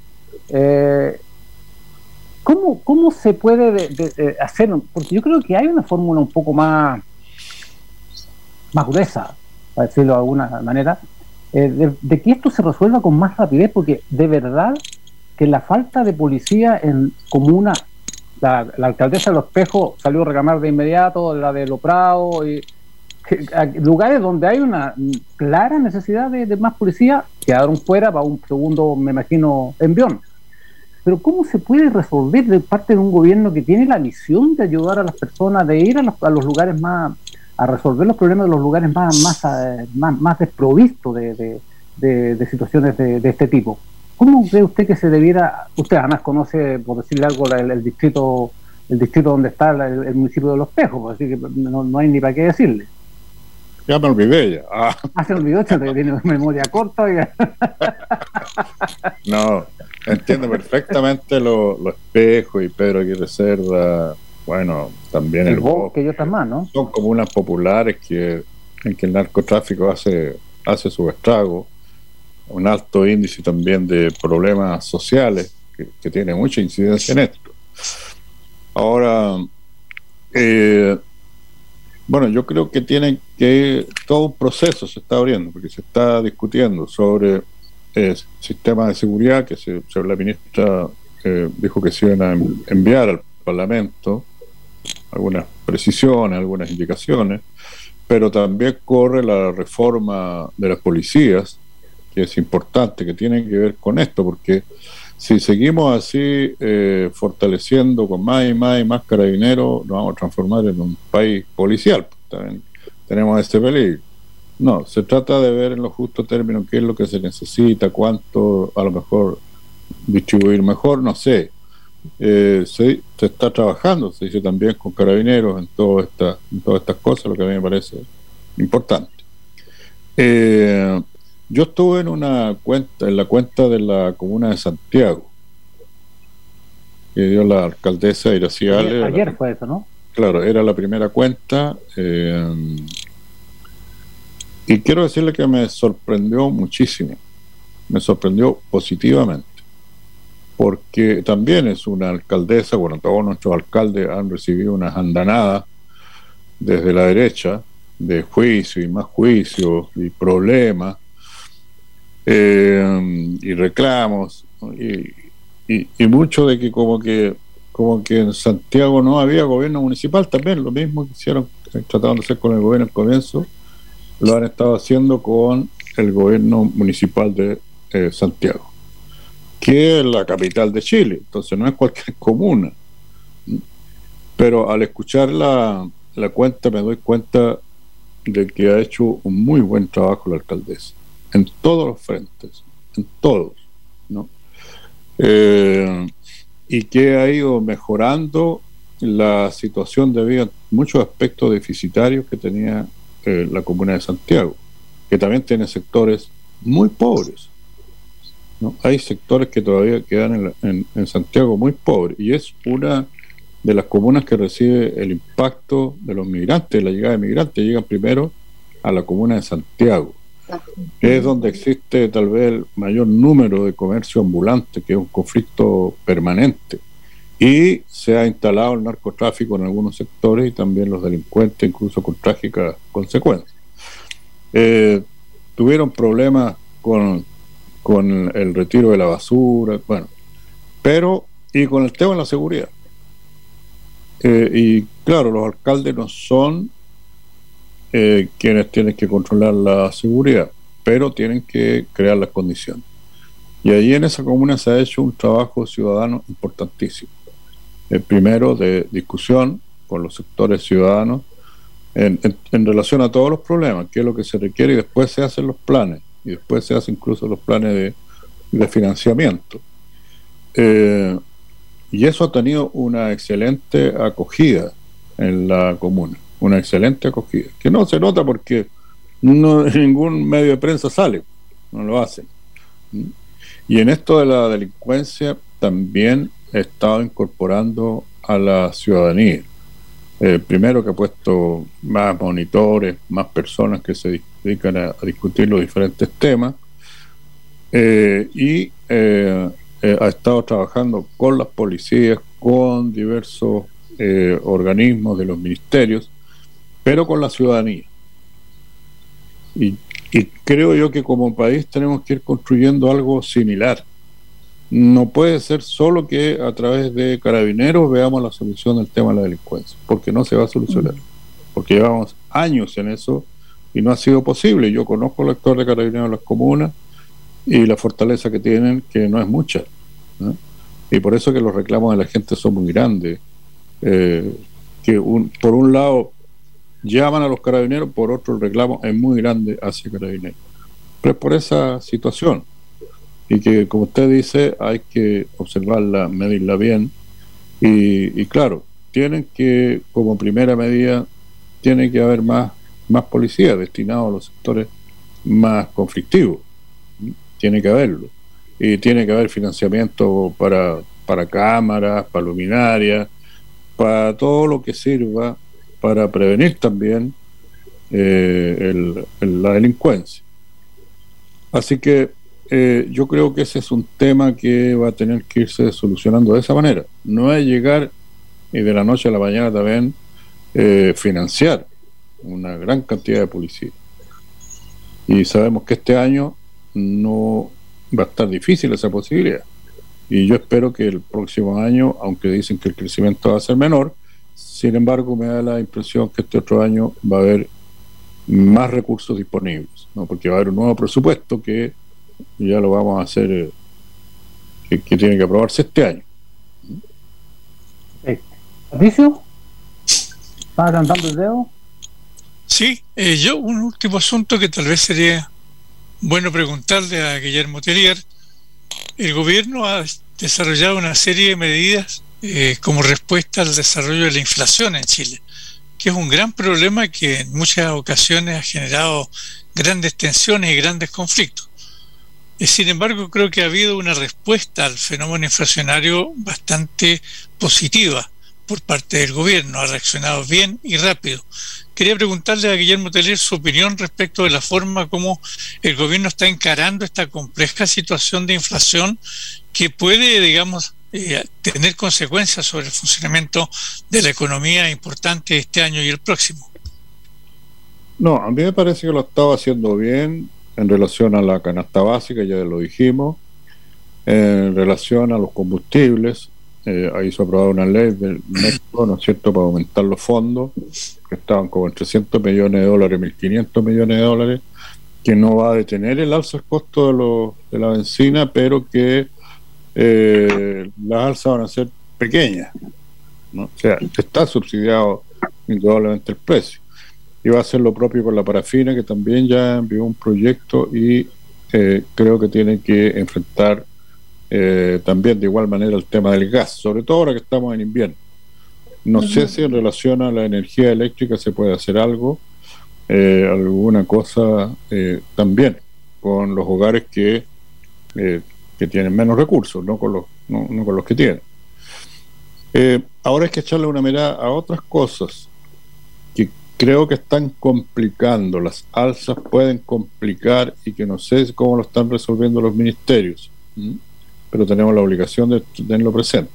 ¿Cómo se puede hacer? Porque yo creo que hay una fórmula un poco más gruesa, para decirlo de alguna manera, de que esto se resuelva con más rapidez, porque de verdad que la falta de policía en comunas, la alcaldesa de Los Espejos salió a reclamar de inmediato, la de Los Prados, y lugares donde hay una clara necesidad de más policía quedaron fuera para un segundo, me imagino, envión. Pero ¿cómo se puede resolver de parte de un gobierno que tiene la misión de ayudar a las personas, de ir a los lugares más, a resolver los problemas de los lugares más desprovistos de situaciones de este tipo? ¿Cómo cree usted que se debiera? Usted además conoce, por decirle algo, el distrito donde está el municipio de Los Espejos, así que no hay ni para qué decirle. Ya me olvidé ya. Se me olvidó, tiene memoria corta. No, entiendo perfectamente los Espejos y Pedro Aguirre Cerda, bueno, también el Bosque y otras más, ¿no? Son comunas populares en que el narcotráfico hace su estrago, un alto índice también de problemas sociales que tiene mucha incidencia en esto. Ahora, bueno, yo creo que todo un proceso se está abriendo, porque se está discutiendo sobre el sistema de seguridad, que la ministra dijo que se iban a enviar al Parlamento algunas precisiones, algunas indicaciones, pero también corre la reforma de las policías, que es importante, que tiene que ver con esto, porque si seguimos así fortaleciendo con más y más y más carabineros, nos vamos a transformar en un país policial. También tenemos este peligro. No, se trata de ver en los justos términos qué es lo que se necesita, cuánto a lo mejor distribuir mejor, no sé. Se está trabajando, se dice también con carabineros en todas estas cosas, lo que a mí me parece importante. Yo estuve en la cuenta de la comuna de Santiago, que dio la alcaldesa Iracy Ale. Ayer fue eso, ¿no? Claro, era la primera cuenta. Y quiero decirle que me sorprendió muchísimo, me sorprendió positivamente, porque también es una alcaldesa, bueno, todos nuestros alcaldes han recibido unas andanadas desde la derecha, de juicio y más juicios y problemas, y reclamos, y mucho de que como que en Santiago no había gobierno municipal, también lo mismo que hicieron, trataron de hacer con el gobierno al comienzo, lo han estado haciendo con el gobierno municipal de Santiago, que es la capital de Chile, entonces no es cualquier comuna. Pero al escuchar la cuenta me doy cuenta de que ha hecho un muy buen trabajo la alcaldesa, en todos los frentes, en todos, ¿no? Y que ha ido mejorando la situación debido a muchos aspectos deficitarios que tenía la comuna de Santiago, que también tiene sectores muy pobres, ¿no? Hay sectores que todavía quedan en Santiago muy pobres, y es una de las comunas que recibe el impacto de los migrantes, la llegada de migrantes. Llegan primero a la comuna de Santiago, que es donde existe tal vez el mayor número de comercio ambulante, que es un conflicto permanente, y se ha instalado el narcotráfico en algunos sectores y también los delincuentes, incluso con trágicas consecuencias. Tuvieron problemas con el retiro de la basura, bueno, pero y con el tema de la seguridad. Y claro, los alcaldes no son quienes tienen que controlar la seguridad, pero tienen que crear las condiciones. Y allí en esa comuna se ha hecho un trabajo ciudadano importantísimo. Primero de discusión con los sectores ciudadanos en relación a todos los problemas, qué es lo que se requiere, y después se hacen los planes, y después se hacen incluso los planes de financiamiento. Y eso ha tenido una excelente acogida en la comuna, una excelente acogida, que no se nota porque ningún medio de prensa sale, no lo hacen. Y en esto de la delincuencia también he estado incorporando a la ciudadanía. Primero que ha puesto más monitores, más personas que se dedican a discutir los diferentes temas, y ha estado trabajando con las policías, con diversos organismos de los ministerios, pero con la ciudadanía. Y creo yo que como país tenemos que ir construyendo algo similar. No puede ser solo que a través de carabineros veamos la solución del tema de la delincuencia, porque no se va a solucionar, porque llevamos años en eso y no ha sido posible. Yo conozco al actor de carabineros en las comunas y la fortaleza que tienen, que no es mucha, ¿no? Y por eso que los reclamos de la gente son muy grandes, por un lado llaman a los carabineros, por otro el reclamo es muy grande hacia carabineros, pero es por esa situación, y que, como usted dice, hay que observarla, medirla bien, y claro, tienen que, como primera medida, tiene que haber más policías destinados a los sectores más conflictivos, tiene que haberlo, y tiene que haber financiamiento para cámaras, para luminarias, para todo lo que sirva para prevenir también la delincuencia. Así que yo creo que ese es un tema que va a tener que irse solucionando de esa manera. No es llegar y de la noche a la mañana también financiar una gran cantidad de policías. Y sabemos que este año no va a estar difícil esa posibilidad. Y yo espero que el próximo año, aunque dicen que el crecimiento va a ser menor, sin embargo me da la impresión que este otro año va a haber más recursos disponibles, ¿no? Porque va a haber un nuevo presupuesto que ya lo vamos a hacer, que tiene que aprobarse este año. Patricio, ¿estás levantando el dedo? Sí, yo un último asunto que tal vez sería bueno preguntarle a Guillermo Tellier. El gobierno ha desarrollado una serie de medidas como respuesta al desarrollo de la inflación en Chile, que es un gran problema que en muchas ocasiones ha generado grandes tensiones y grandes conflictos. Sin embargo, creo que ha habido una respuesta al fenómeno inflacionario bastante positiva por parte del gobierno, ha reaccionado bien y rápido. Quería preguntarle a Guillermo Tellier su opinión respecto de la forma como el gobierno está encarando esta compleja situación de inflación que puede, digamos, tener consecuencias sobre el funcionamiento de la economía importante este año y el próximo. No, a mí me parece que lo estaba haciendo bien en relación a la canasta básica, ya lo dijimos, en relación a los combustibles. Ahí se aprobó una ley del México, ¿no es cierto?, para aumentar los fondos, que estaban como en $300 millones, $1.500 millones, que no va a detener el alza del costo de la benzina, pero que las alzas van a ser pequeñas, ¿no? O sea, está subsidiado indudablemente el precio. Y va a hacer lo propio con la parafina, que también ya envió un proyecto y creo que tiene que enfrentar también de igual manera el tema del gas, sobre todo ahora que estamos en invierno. No sé si en relación a la energía eléctrica se puede hacer algo, alguna cosa también con los hogares que tienen menos recursos, no con los que tienen. Ahora hay que echarle una mirada a otras cosas que creo que están complicando. Las alzas pueden complicar y que no sé cómo lo están resolviendo los ministerios, pero tenemos la obligación de tenerlo presente.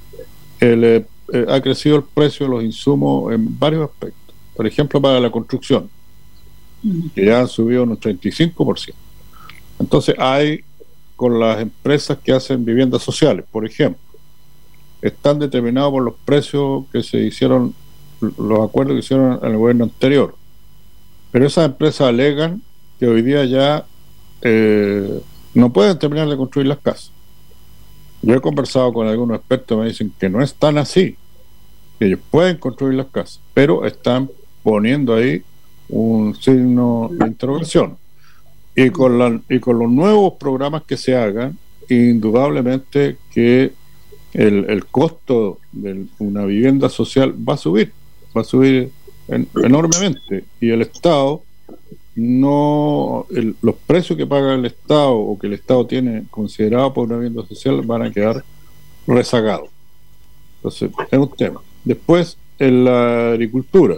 Ha crecido el precio de los insumos en varios aspectos. Por ejemplo, para la construcción, que ya han subido un 35%. Entonces hay con las empresas que hacen viviendas sociales, por ejemplo, están determinados por los precios que se hicieron, los acuerdos que hicieron en el gobierno anterior. Pero esas empresas alegan que hoy día ya no pueden terminar de construir las casas. Yo he conversado con algunos expertos, me dicen que no es tan así, que ellos pueden construir las casas, pero están poniendo ahí un signo de interrogación. Y con los nuevos programas que se hagan, indudablemente que el costo de una vivienda social va a subir enormemente, y el Estado los precios que paga el Estado o que el Estado tiene considerado por una vivienda social van a quedar rezagados. Entonces es un tema. Después, en la agricultura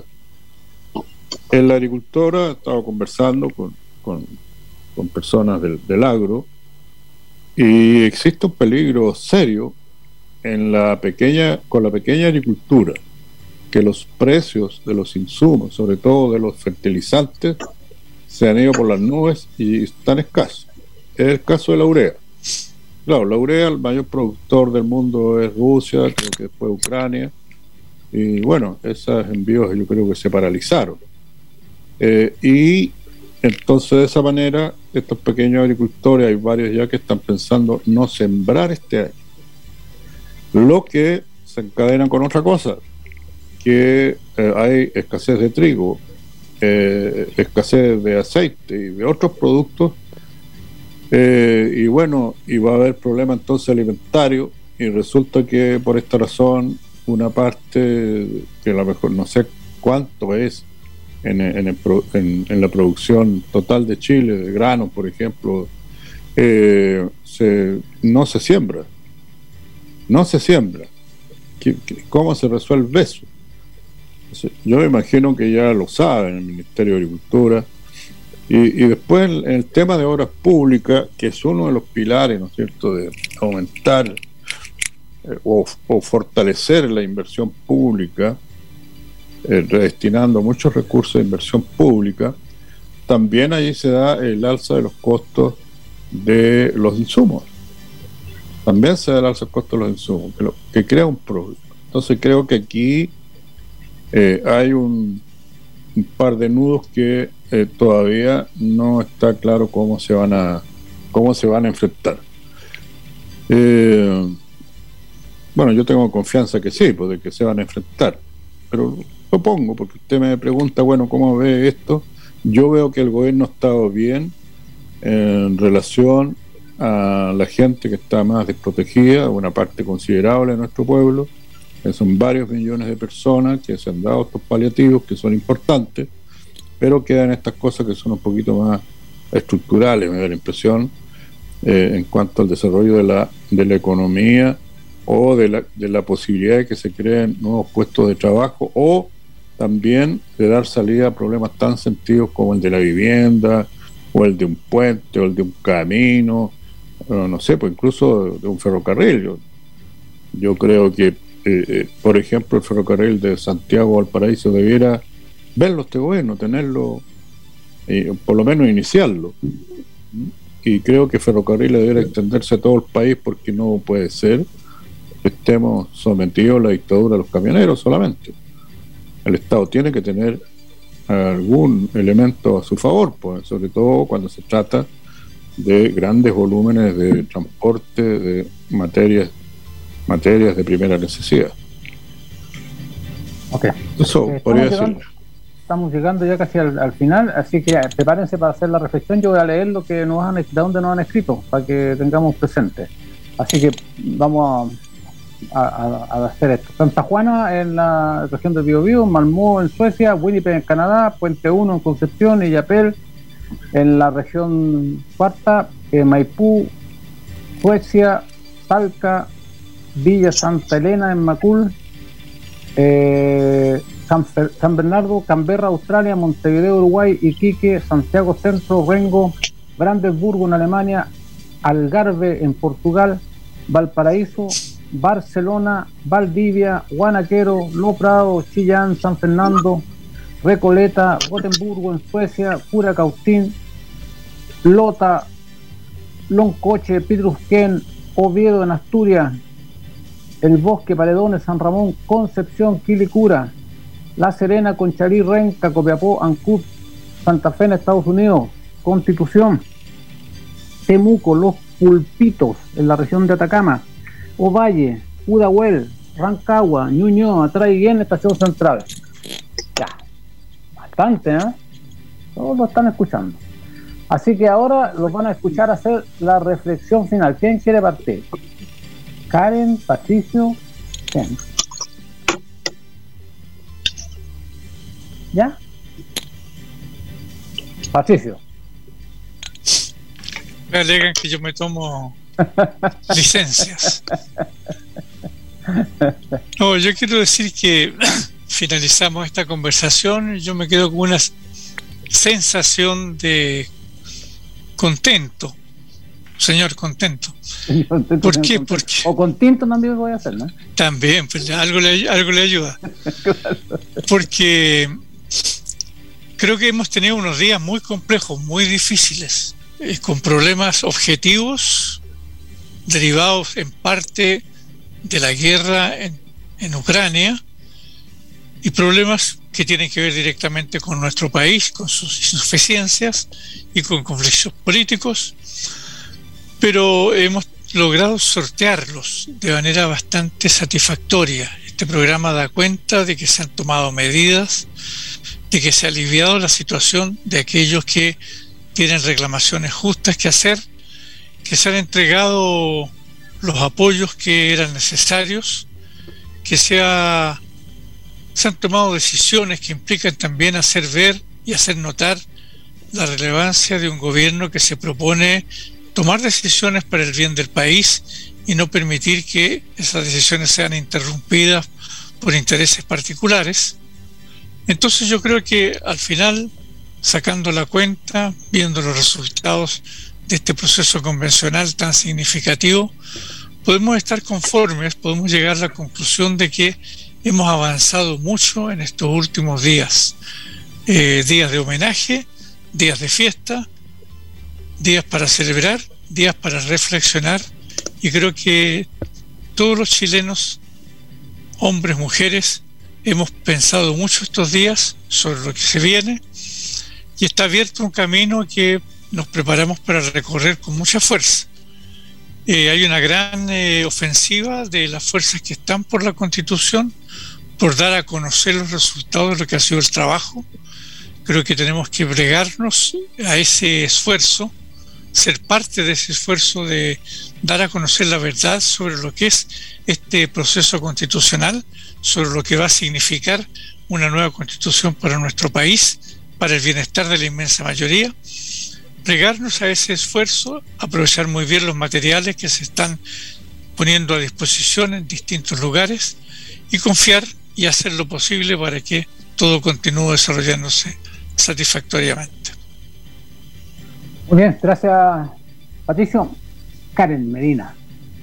he estado conversando con personas del agro, y existe un peligro serio con la pequeña agricultura, que los precios de los insumos, sobre todo de los fertilizantes, se han ido por las nubes y están escasos. Es el caso de la urea. Claro, la urea, el mayor productor del mundo es Rusia, creo que después Ucrania, y bueno, esos envíos yo creo que se paralizaron. Y entonces de esa manera estos pequeños agricultores, hay varios ya que están pensando no sembrar este año, lo que se encadena con otra cosa, que hay escasez de trigo, escasez de aceite y de otros productos, y bueno, y va a haber problema entonces alimentario, y resulta que por esta razón una parte, que a lo mejor no sé cuánto es en la producción total de Chile, de granos por ejemplo, no se siembra. ¿Cómo se resuelve eso? Yo me imagino que ya lo saben el Ministerio de Agricultura. Y después en el tema de obras públicas, que es uno de los pilares, ¿no es cierto?, de aumentar o fortalecer la inversión pública, redestinando muchos recursos de inversión pública, también allí se da el alza de los costos de los insumos. También se da el alza del costo de los insumos, que crea un problema. Entonces creo que aquí hay un par de nudos que todavía no está claro cómo se van a enfrentar. Bueno, yo tengo confianza que sí, pues de que se van a enfrentar, pero lo pongo porque usted me pregunta, bueno, ¿cómo ve esto? Yo veo que el gobierno ha estado bien en relación a la gente que está más desprotegida, una parte considerable de nuestro pueblo, que son varios millones de personas que se han dado estos paliativos que son importantes, pero quedan estas cosas que son un poquito más estructurales, me da la impresión, en cuanto al desarrollo de la economía o de la posibilidad de que se creen nuevos puestos de trabajo, o también de dar salida a problemas tan sentidos como el de la vivienda, o el de un puente, o el de un camino, no sé, pues incluso de un ferrocarril. Yo creo que, por ejemplo, el ferrocarril de Santiago a Valparaíso debiera verlo este gobierno, tenerlo, por lo menos iniciarlo. Y creo que ferrocarriles debería extenderse a todo el país, porque no puede ser que estemos sometidos a la dictadura de los camioneros solamente. El Estado tiene que tener algún elemento a su favor, pues, sobre todo cuando se trata de grandes volúmenes de transporte de materias de primera necesidad. Okay. Eso podría decirlo. Estamos llegando ya casi al final, así que prepárense para hacer la reflexión. Yo voy a leer lo que de dónde nos han escrito, para que tengamos presente. Así que vamos a hacer esto. Santa Juana en la región de Biobío, Malmö en Suecia, Winnipeg en Canadá, Puente 1 en Concepción, Illapel en la región cuarta, Maipú, Suecia, Talca, Villa Santa Elena en Macul, San Bernardo, Canberra, Australia, Montevideo, Uruguay, Iquique, Santiago Centro, Rengo, Brandenburgo en Alemania, Algarve en Portugal, Valparaíso, Barcelona, Valdivia, Guanaquero, Lo Prado, Chillán, San Fernando, Recoleta, Gotemburgo en Suecia, Curacautín, Lota, Loncoche, Pitrusquén, Oviedo en Asturias, El Bosque, Paredones, San Ramón, Concepción, Quilicura, La Serena, Conchalí, Renca, Copiapó, Ancud, Santa Fe en Estados Unidos, Constitución, Temuco, Los Pulpitos en la región de Atacama, Ovalle, Pudahuel, Rancagua, Ñuñoa, Traiguén, Estación Central. Ya, bastante, Todos lo están escuchando. Así que ahora los van a escuchar hacer la reflexión final. ¿Quién quiere partir? Karen, Patricio, ¿quién? ¿Ya? Patricio. Me alegan que yo me tomo licencias. No, yo quiero decir que finalizamos esta conversación y yo me quedo con una sensación de contento, señor contento. ¿Por qué? Porque o contento también voy a hacer, ¿no? También, pues algo le ayuda. Claro. Porque creo que hemos tenido unos días muy complejos, muy difíciles, con problemas objetivos derivados en parte de la guerra en Ucrania y problemas que tienen que ver directamente con nuestro país, con sus insuficiencias y con conflictos políticos, pero hemos logrado sortearlos de manera bastante satisfactoria. Este programa da cuenta de que se han tomado medidas, de que se ha aliviado la situación de aquellos que tienen reclamaciones justas que hacer, que se han entregado los apoyos que eran necesarios, que se han tomado decisiones que implican también hacer ver y hacer notar la relevancia de un gobierno que se propone tomar decisiones para el bien del país y no permitir que esas decisiones sean interrumpidas por intereses particulares. Entonces yo creo que al final, sacando la cuenta, viendo los resultados de este proceso convencional tan significativo, podemos estar conformes, podemos llegar a la conclusión de que hemos avanzado mucho en estos últimos días. Días de homenaje, días de fiesta, días para celebrar, días para reflexionar, y creo que todos los chilenos, hombres, mujeres, hemos pensado mucho estos días sobre lo que se viene y está abierto un camino que nos preparamos para recorrer con mucha fuerza. Hay una gran ofensiva de las fuerzas que están por la Constitución, por dar a conocer los resultados de lo que ha sido el trabajo. Creo que tenemos que plegarnos a ese esfuerzo, ser parte de ese esfuerzo de dar a conocer la verdad sobre lo que es este proceso constitucional, sobre lo que va a significar una nueva constitución para nuestro país, para el bienestar de la inmensa mayoría. Plegarnos a ese esfuerzo, aprovechar muy bien los materiales que se están poniendo a disposición en distintos lugares y confiar y hacer lo posible para que todo continúe desarrollándose satisfactoriamente. Muy bien, gracias, Patricio. Karen Medina.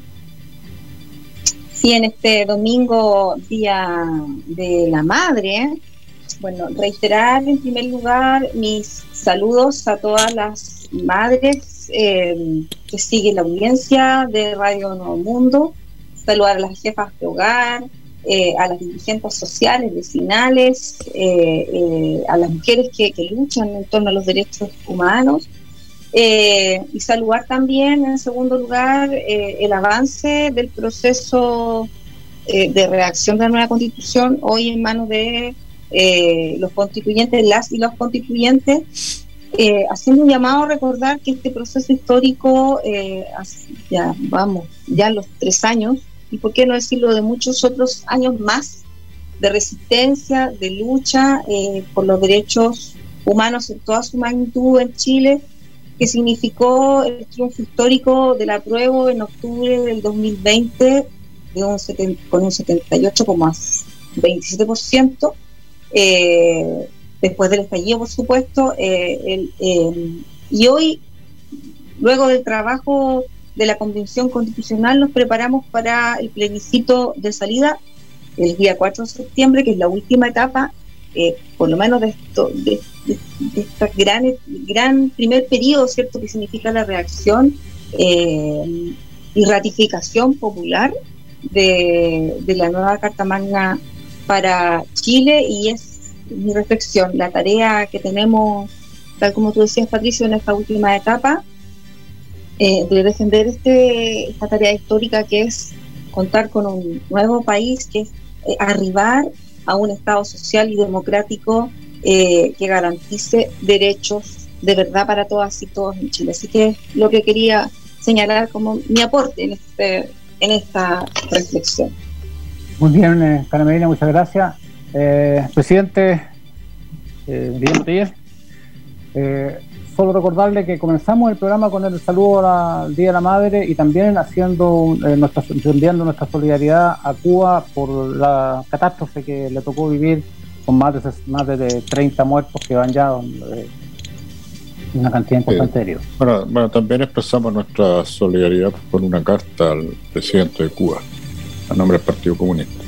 Sí, en este domingo, Día de la Madre, bueno, reiterar en primer lugar mis saludos a todas las madres que siguen la audiencia de Radio Nuevo Mundo, saludar a las jefas de hogar, a las dirigentes sociales, vecinales, a las mujeres que luchan en torno a los derechos humanos, y saludar también, en segundo lugar, el avance del proceso de redacción de la nueva Constitución, hoy en manos de los constituyentes, las y los constituyentes, haciendo un llamado a recordar que este proceso histórico, ya los 3 años, y por qué no decirlo de muchos otros años más, de resistencia, de lucha por los derechos humanos en toda su magnitud en Chile, que significó el triunfo histórico del apruebo en octubre del 2020 con un 78,27%, después del estallido, por supuesto, y hoy, luego del trabajo de la Convención Constitucional, nos preparamos para el plebiscito de salida el día 4 de septiembre, que es la última etapa, por lo menos de este gran primer periodo, ¿cierto?, que significa la redacción y ratificación popular de la nueva Carta Magna para Chile. Y es mi reflexión, la tarea que tenemos, tal como tú decías, Patricio, en esta última etapa, de defender esta tarea histórica, que es contar con un nuevo país, que es arribar a un Estado social y democrático que garantice derechos de verdad para todas y todos en Chile. Así que es lo que quería señalar como mi aporte en esta reflexión. Muy bien, Karen Medina, muchas gracias. Presidente Guillermo Teller, solo recordarle que comenzamos el programa con el saludo al Día de la Madre y también enviando nuestra solidaridad a Cuba por la catástrofe que le tocó vivir, con más de 30 muertos que van ya, una cantidad importante de heridos. Bueno, también expresamos nuestra solidaridad por una carta al presidente de Cuba, a nombre del Partido Comunista.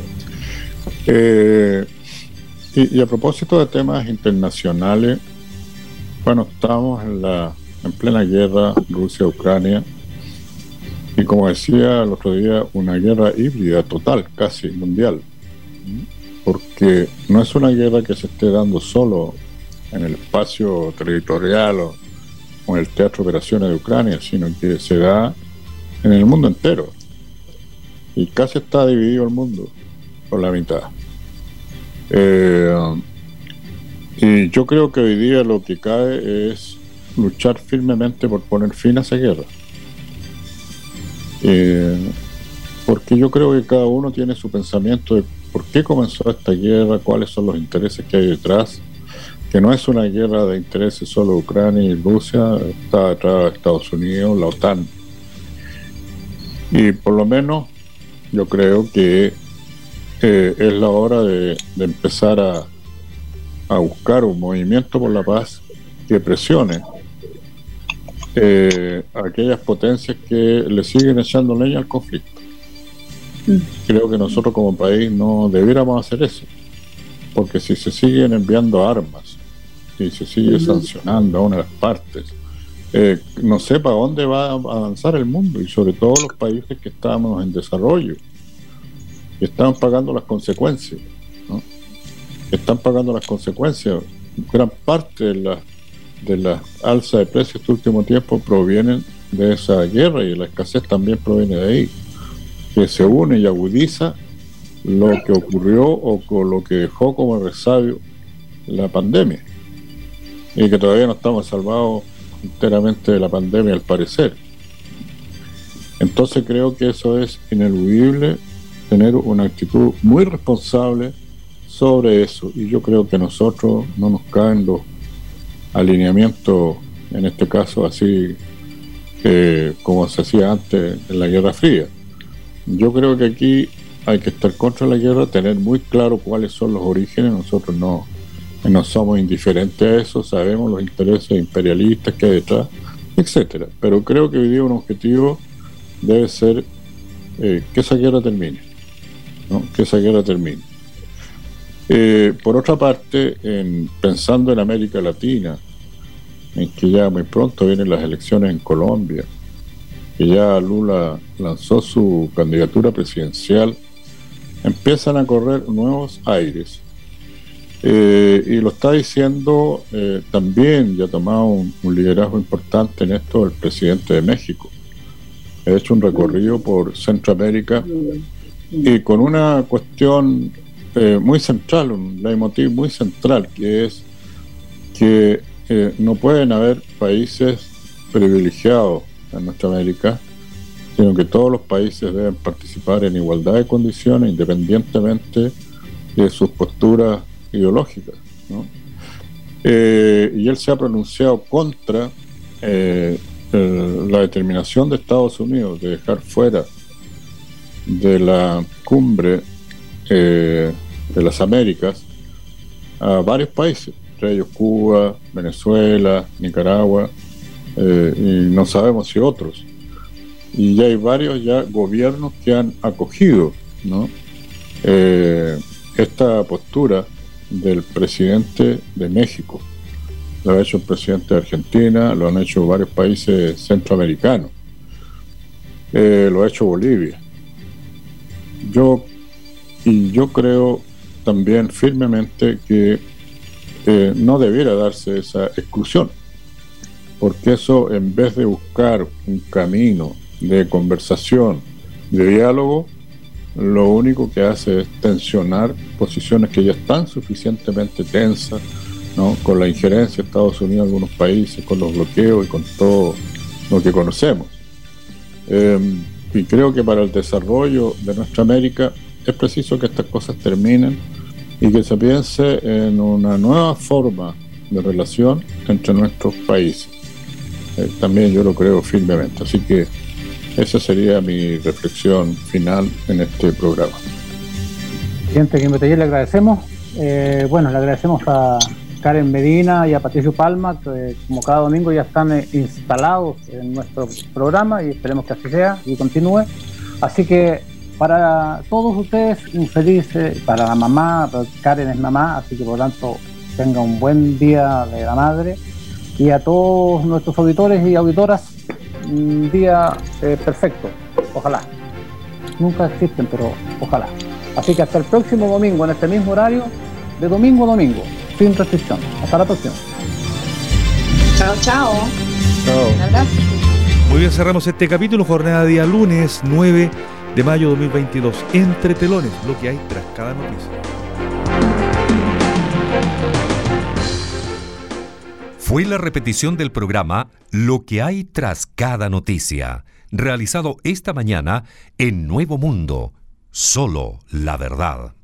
Y a propósito de temas internacionales, bueno, estamos en plena guerra Rusia-Ucrania, y como decía el otro día, una guerra híbrida total, casi mundial, porque no es una guerra que se esté dando solo en el espacio territorial o en el teatro de operaciones de Ucrania, sino que se da en el mundo entero, y casi está dividido el mundo por la mitad. Y yo creo que hoy día lo que cae es luchar firmemente por poner fin a esa guerra, porque yo creo que cada uno tiene su pensamiento de por qué comenzó esta guerra, cuáles son los intereses que hay detrás, que no es una guerra de intereses solo de Ucrania y Rusia, está detrás de Estados Unidos, la OTAN, y por lo menos yo creo que es la hora de empezar a buscar un movimiento por la paz que presione a aquellas potencias que le siguen echando leña al conflicto. Creo que nosotros como país no debiéramos hacer eso, porque si se siguen enviando armas y se sigue sancionando a una de las partes, no sé para dónde va a avanzar el mundo, y sobre todo los países que estamos en desarrollo, que están pagando las consecuencias, ¿no? Están pagando las consecuencias. Gran parte de de la alza de precios este último tiempo provienen de esa guerra, y la escasez también proviene de ahí, que se une y agudiza lo que ocurrió o con lo que dejó como resabio la pandemia, y que todavía no estamos salvados enteramente de la pandemia al parecer. Entonces creo que eso es ineludible, tener una actitud muy responsable sobre eso, y yo creo que nosotros no nos caen los alineamientos, en este caso así como se hacía antes en la Guerra Fría. Yo creo que aquí hay que estar contra la guerra, tener muy claro cuáles son los orígenes. Nosotros no somos indiferentes a eso, sabemos los intereses imperialistas que hay detrás, etcétera. Pero creo que hoy día un objetivo debe ser que esa guerra termine, ¿no? Que esa guerra termine. Por otra parte, pensando en América Latina, en que ya muy pronto vienen las elecciones en Colombia, que ya Lula lanzó su candidatura presidencial, empiezan a correr nuevos aires. Y lo está diciendo también, ya ha tomado un liderazgo importante en esto, el presidente de México. Ha hecho un recorrido por Centroamérica y con una cuestión muy central, un leitmotiv muy central, que es que no pueden haber países privilegiados en nuestra América, sino que todos los países deben participar en igualdad de condiciones independientemente de sus posturas ideológicas, ¿no? Y él se ha pronunciado contra la determinación de Estados Unidos de dejar fuera de la cumbre de las Américas a varios países, entre ellos Cuba, Venezuela, Nicaragua, y no sabemos si otros. Y ya hay varios gobiernos que han acogido, ¿no?, esta postura del presidente de México. Lo ha hecho el presidente de Argentina, lo han hecho varios países centroamericanos, lo ha hecho Bolivia. Yo creo también firmemente que no debiera darse esa exclusión, porque eso, en vez de buscar un camino de conversación, de diálogo, lo único que hace es tensionar posiciones que ya están suficientemente tensas, ¿no?, con la injerencia de Estados Unidos en algunos países, con los bloqueos y con todo lo que conocemos. Y creo que para el desarrollo de nuestra América es preciso que estas cosas terminen y que se piense en una nueva forma de relación entre nuestros países. También yo lo creo firmemente. Así que esa sería mi reflexión final en este programa. Presidente Guillermo Teller, le agradecemos. Le agradecemos a Karen Medina y a Patricio Palma, que como cada domingo ya están instalados en nuestro programa, y esperemos que así sea y continúe. Así que para todos ustedes, un feliz, para la mamá, Karen es mamá, así que por lo tanto tenga un buen día de la madre, y a todos nuestros auditores y auditoras, un día perfecto, ojalá. Nunca existen, pero ojalá. Así que hasta el próximo domingo, en este mismo horario, de domingo a domingo, sin restricción. Hasta la próxima. Chao, chao. Un abrazo. Muy bien, cerramos este capítulo, jornada día lunes 9 de mayo de 2022. Entre telones, lo que hay tras cada noticia. Fue la repetición del programa Lo que hay tras cada noticia, realizado esta mañana en Nuevo Mundo. Solo la verdad.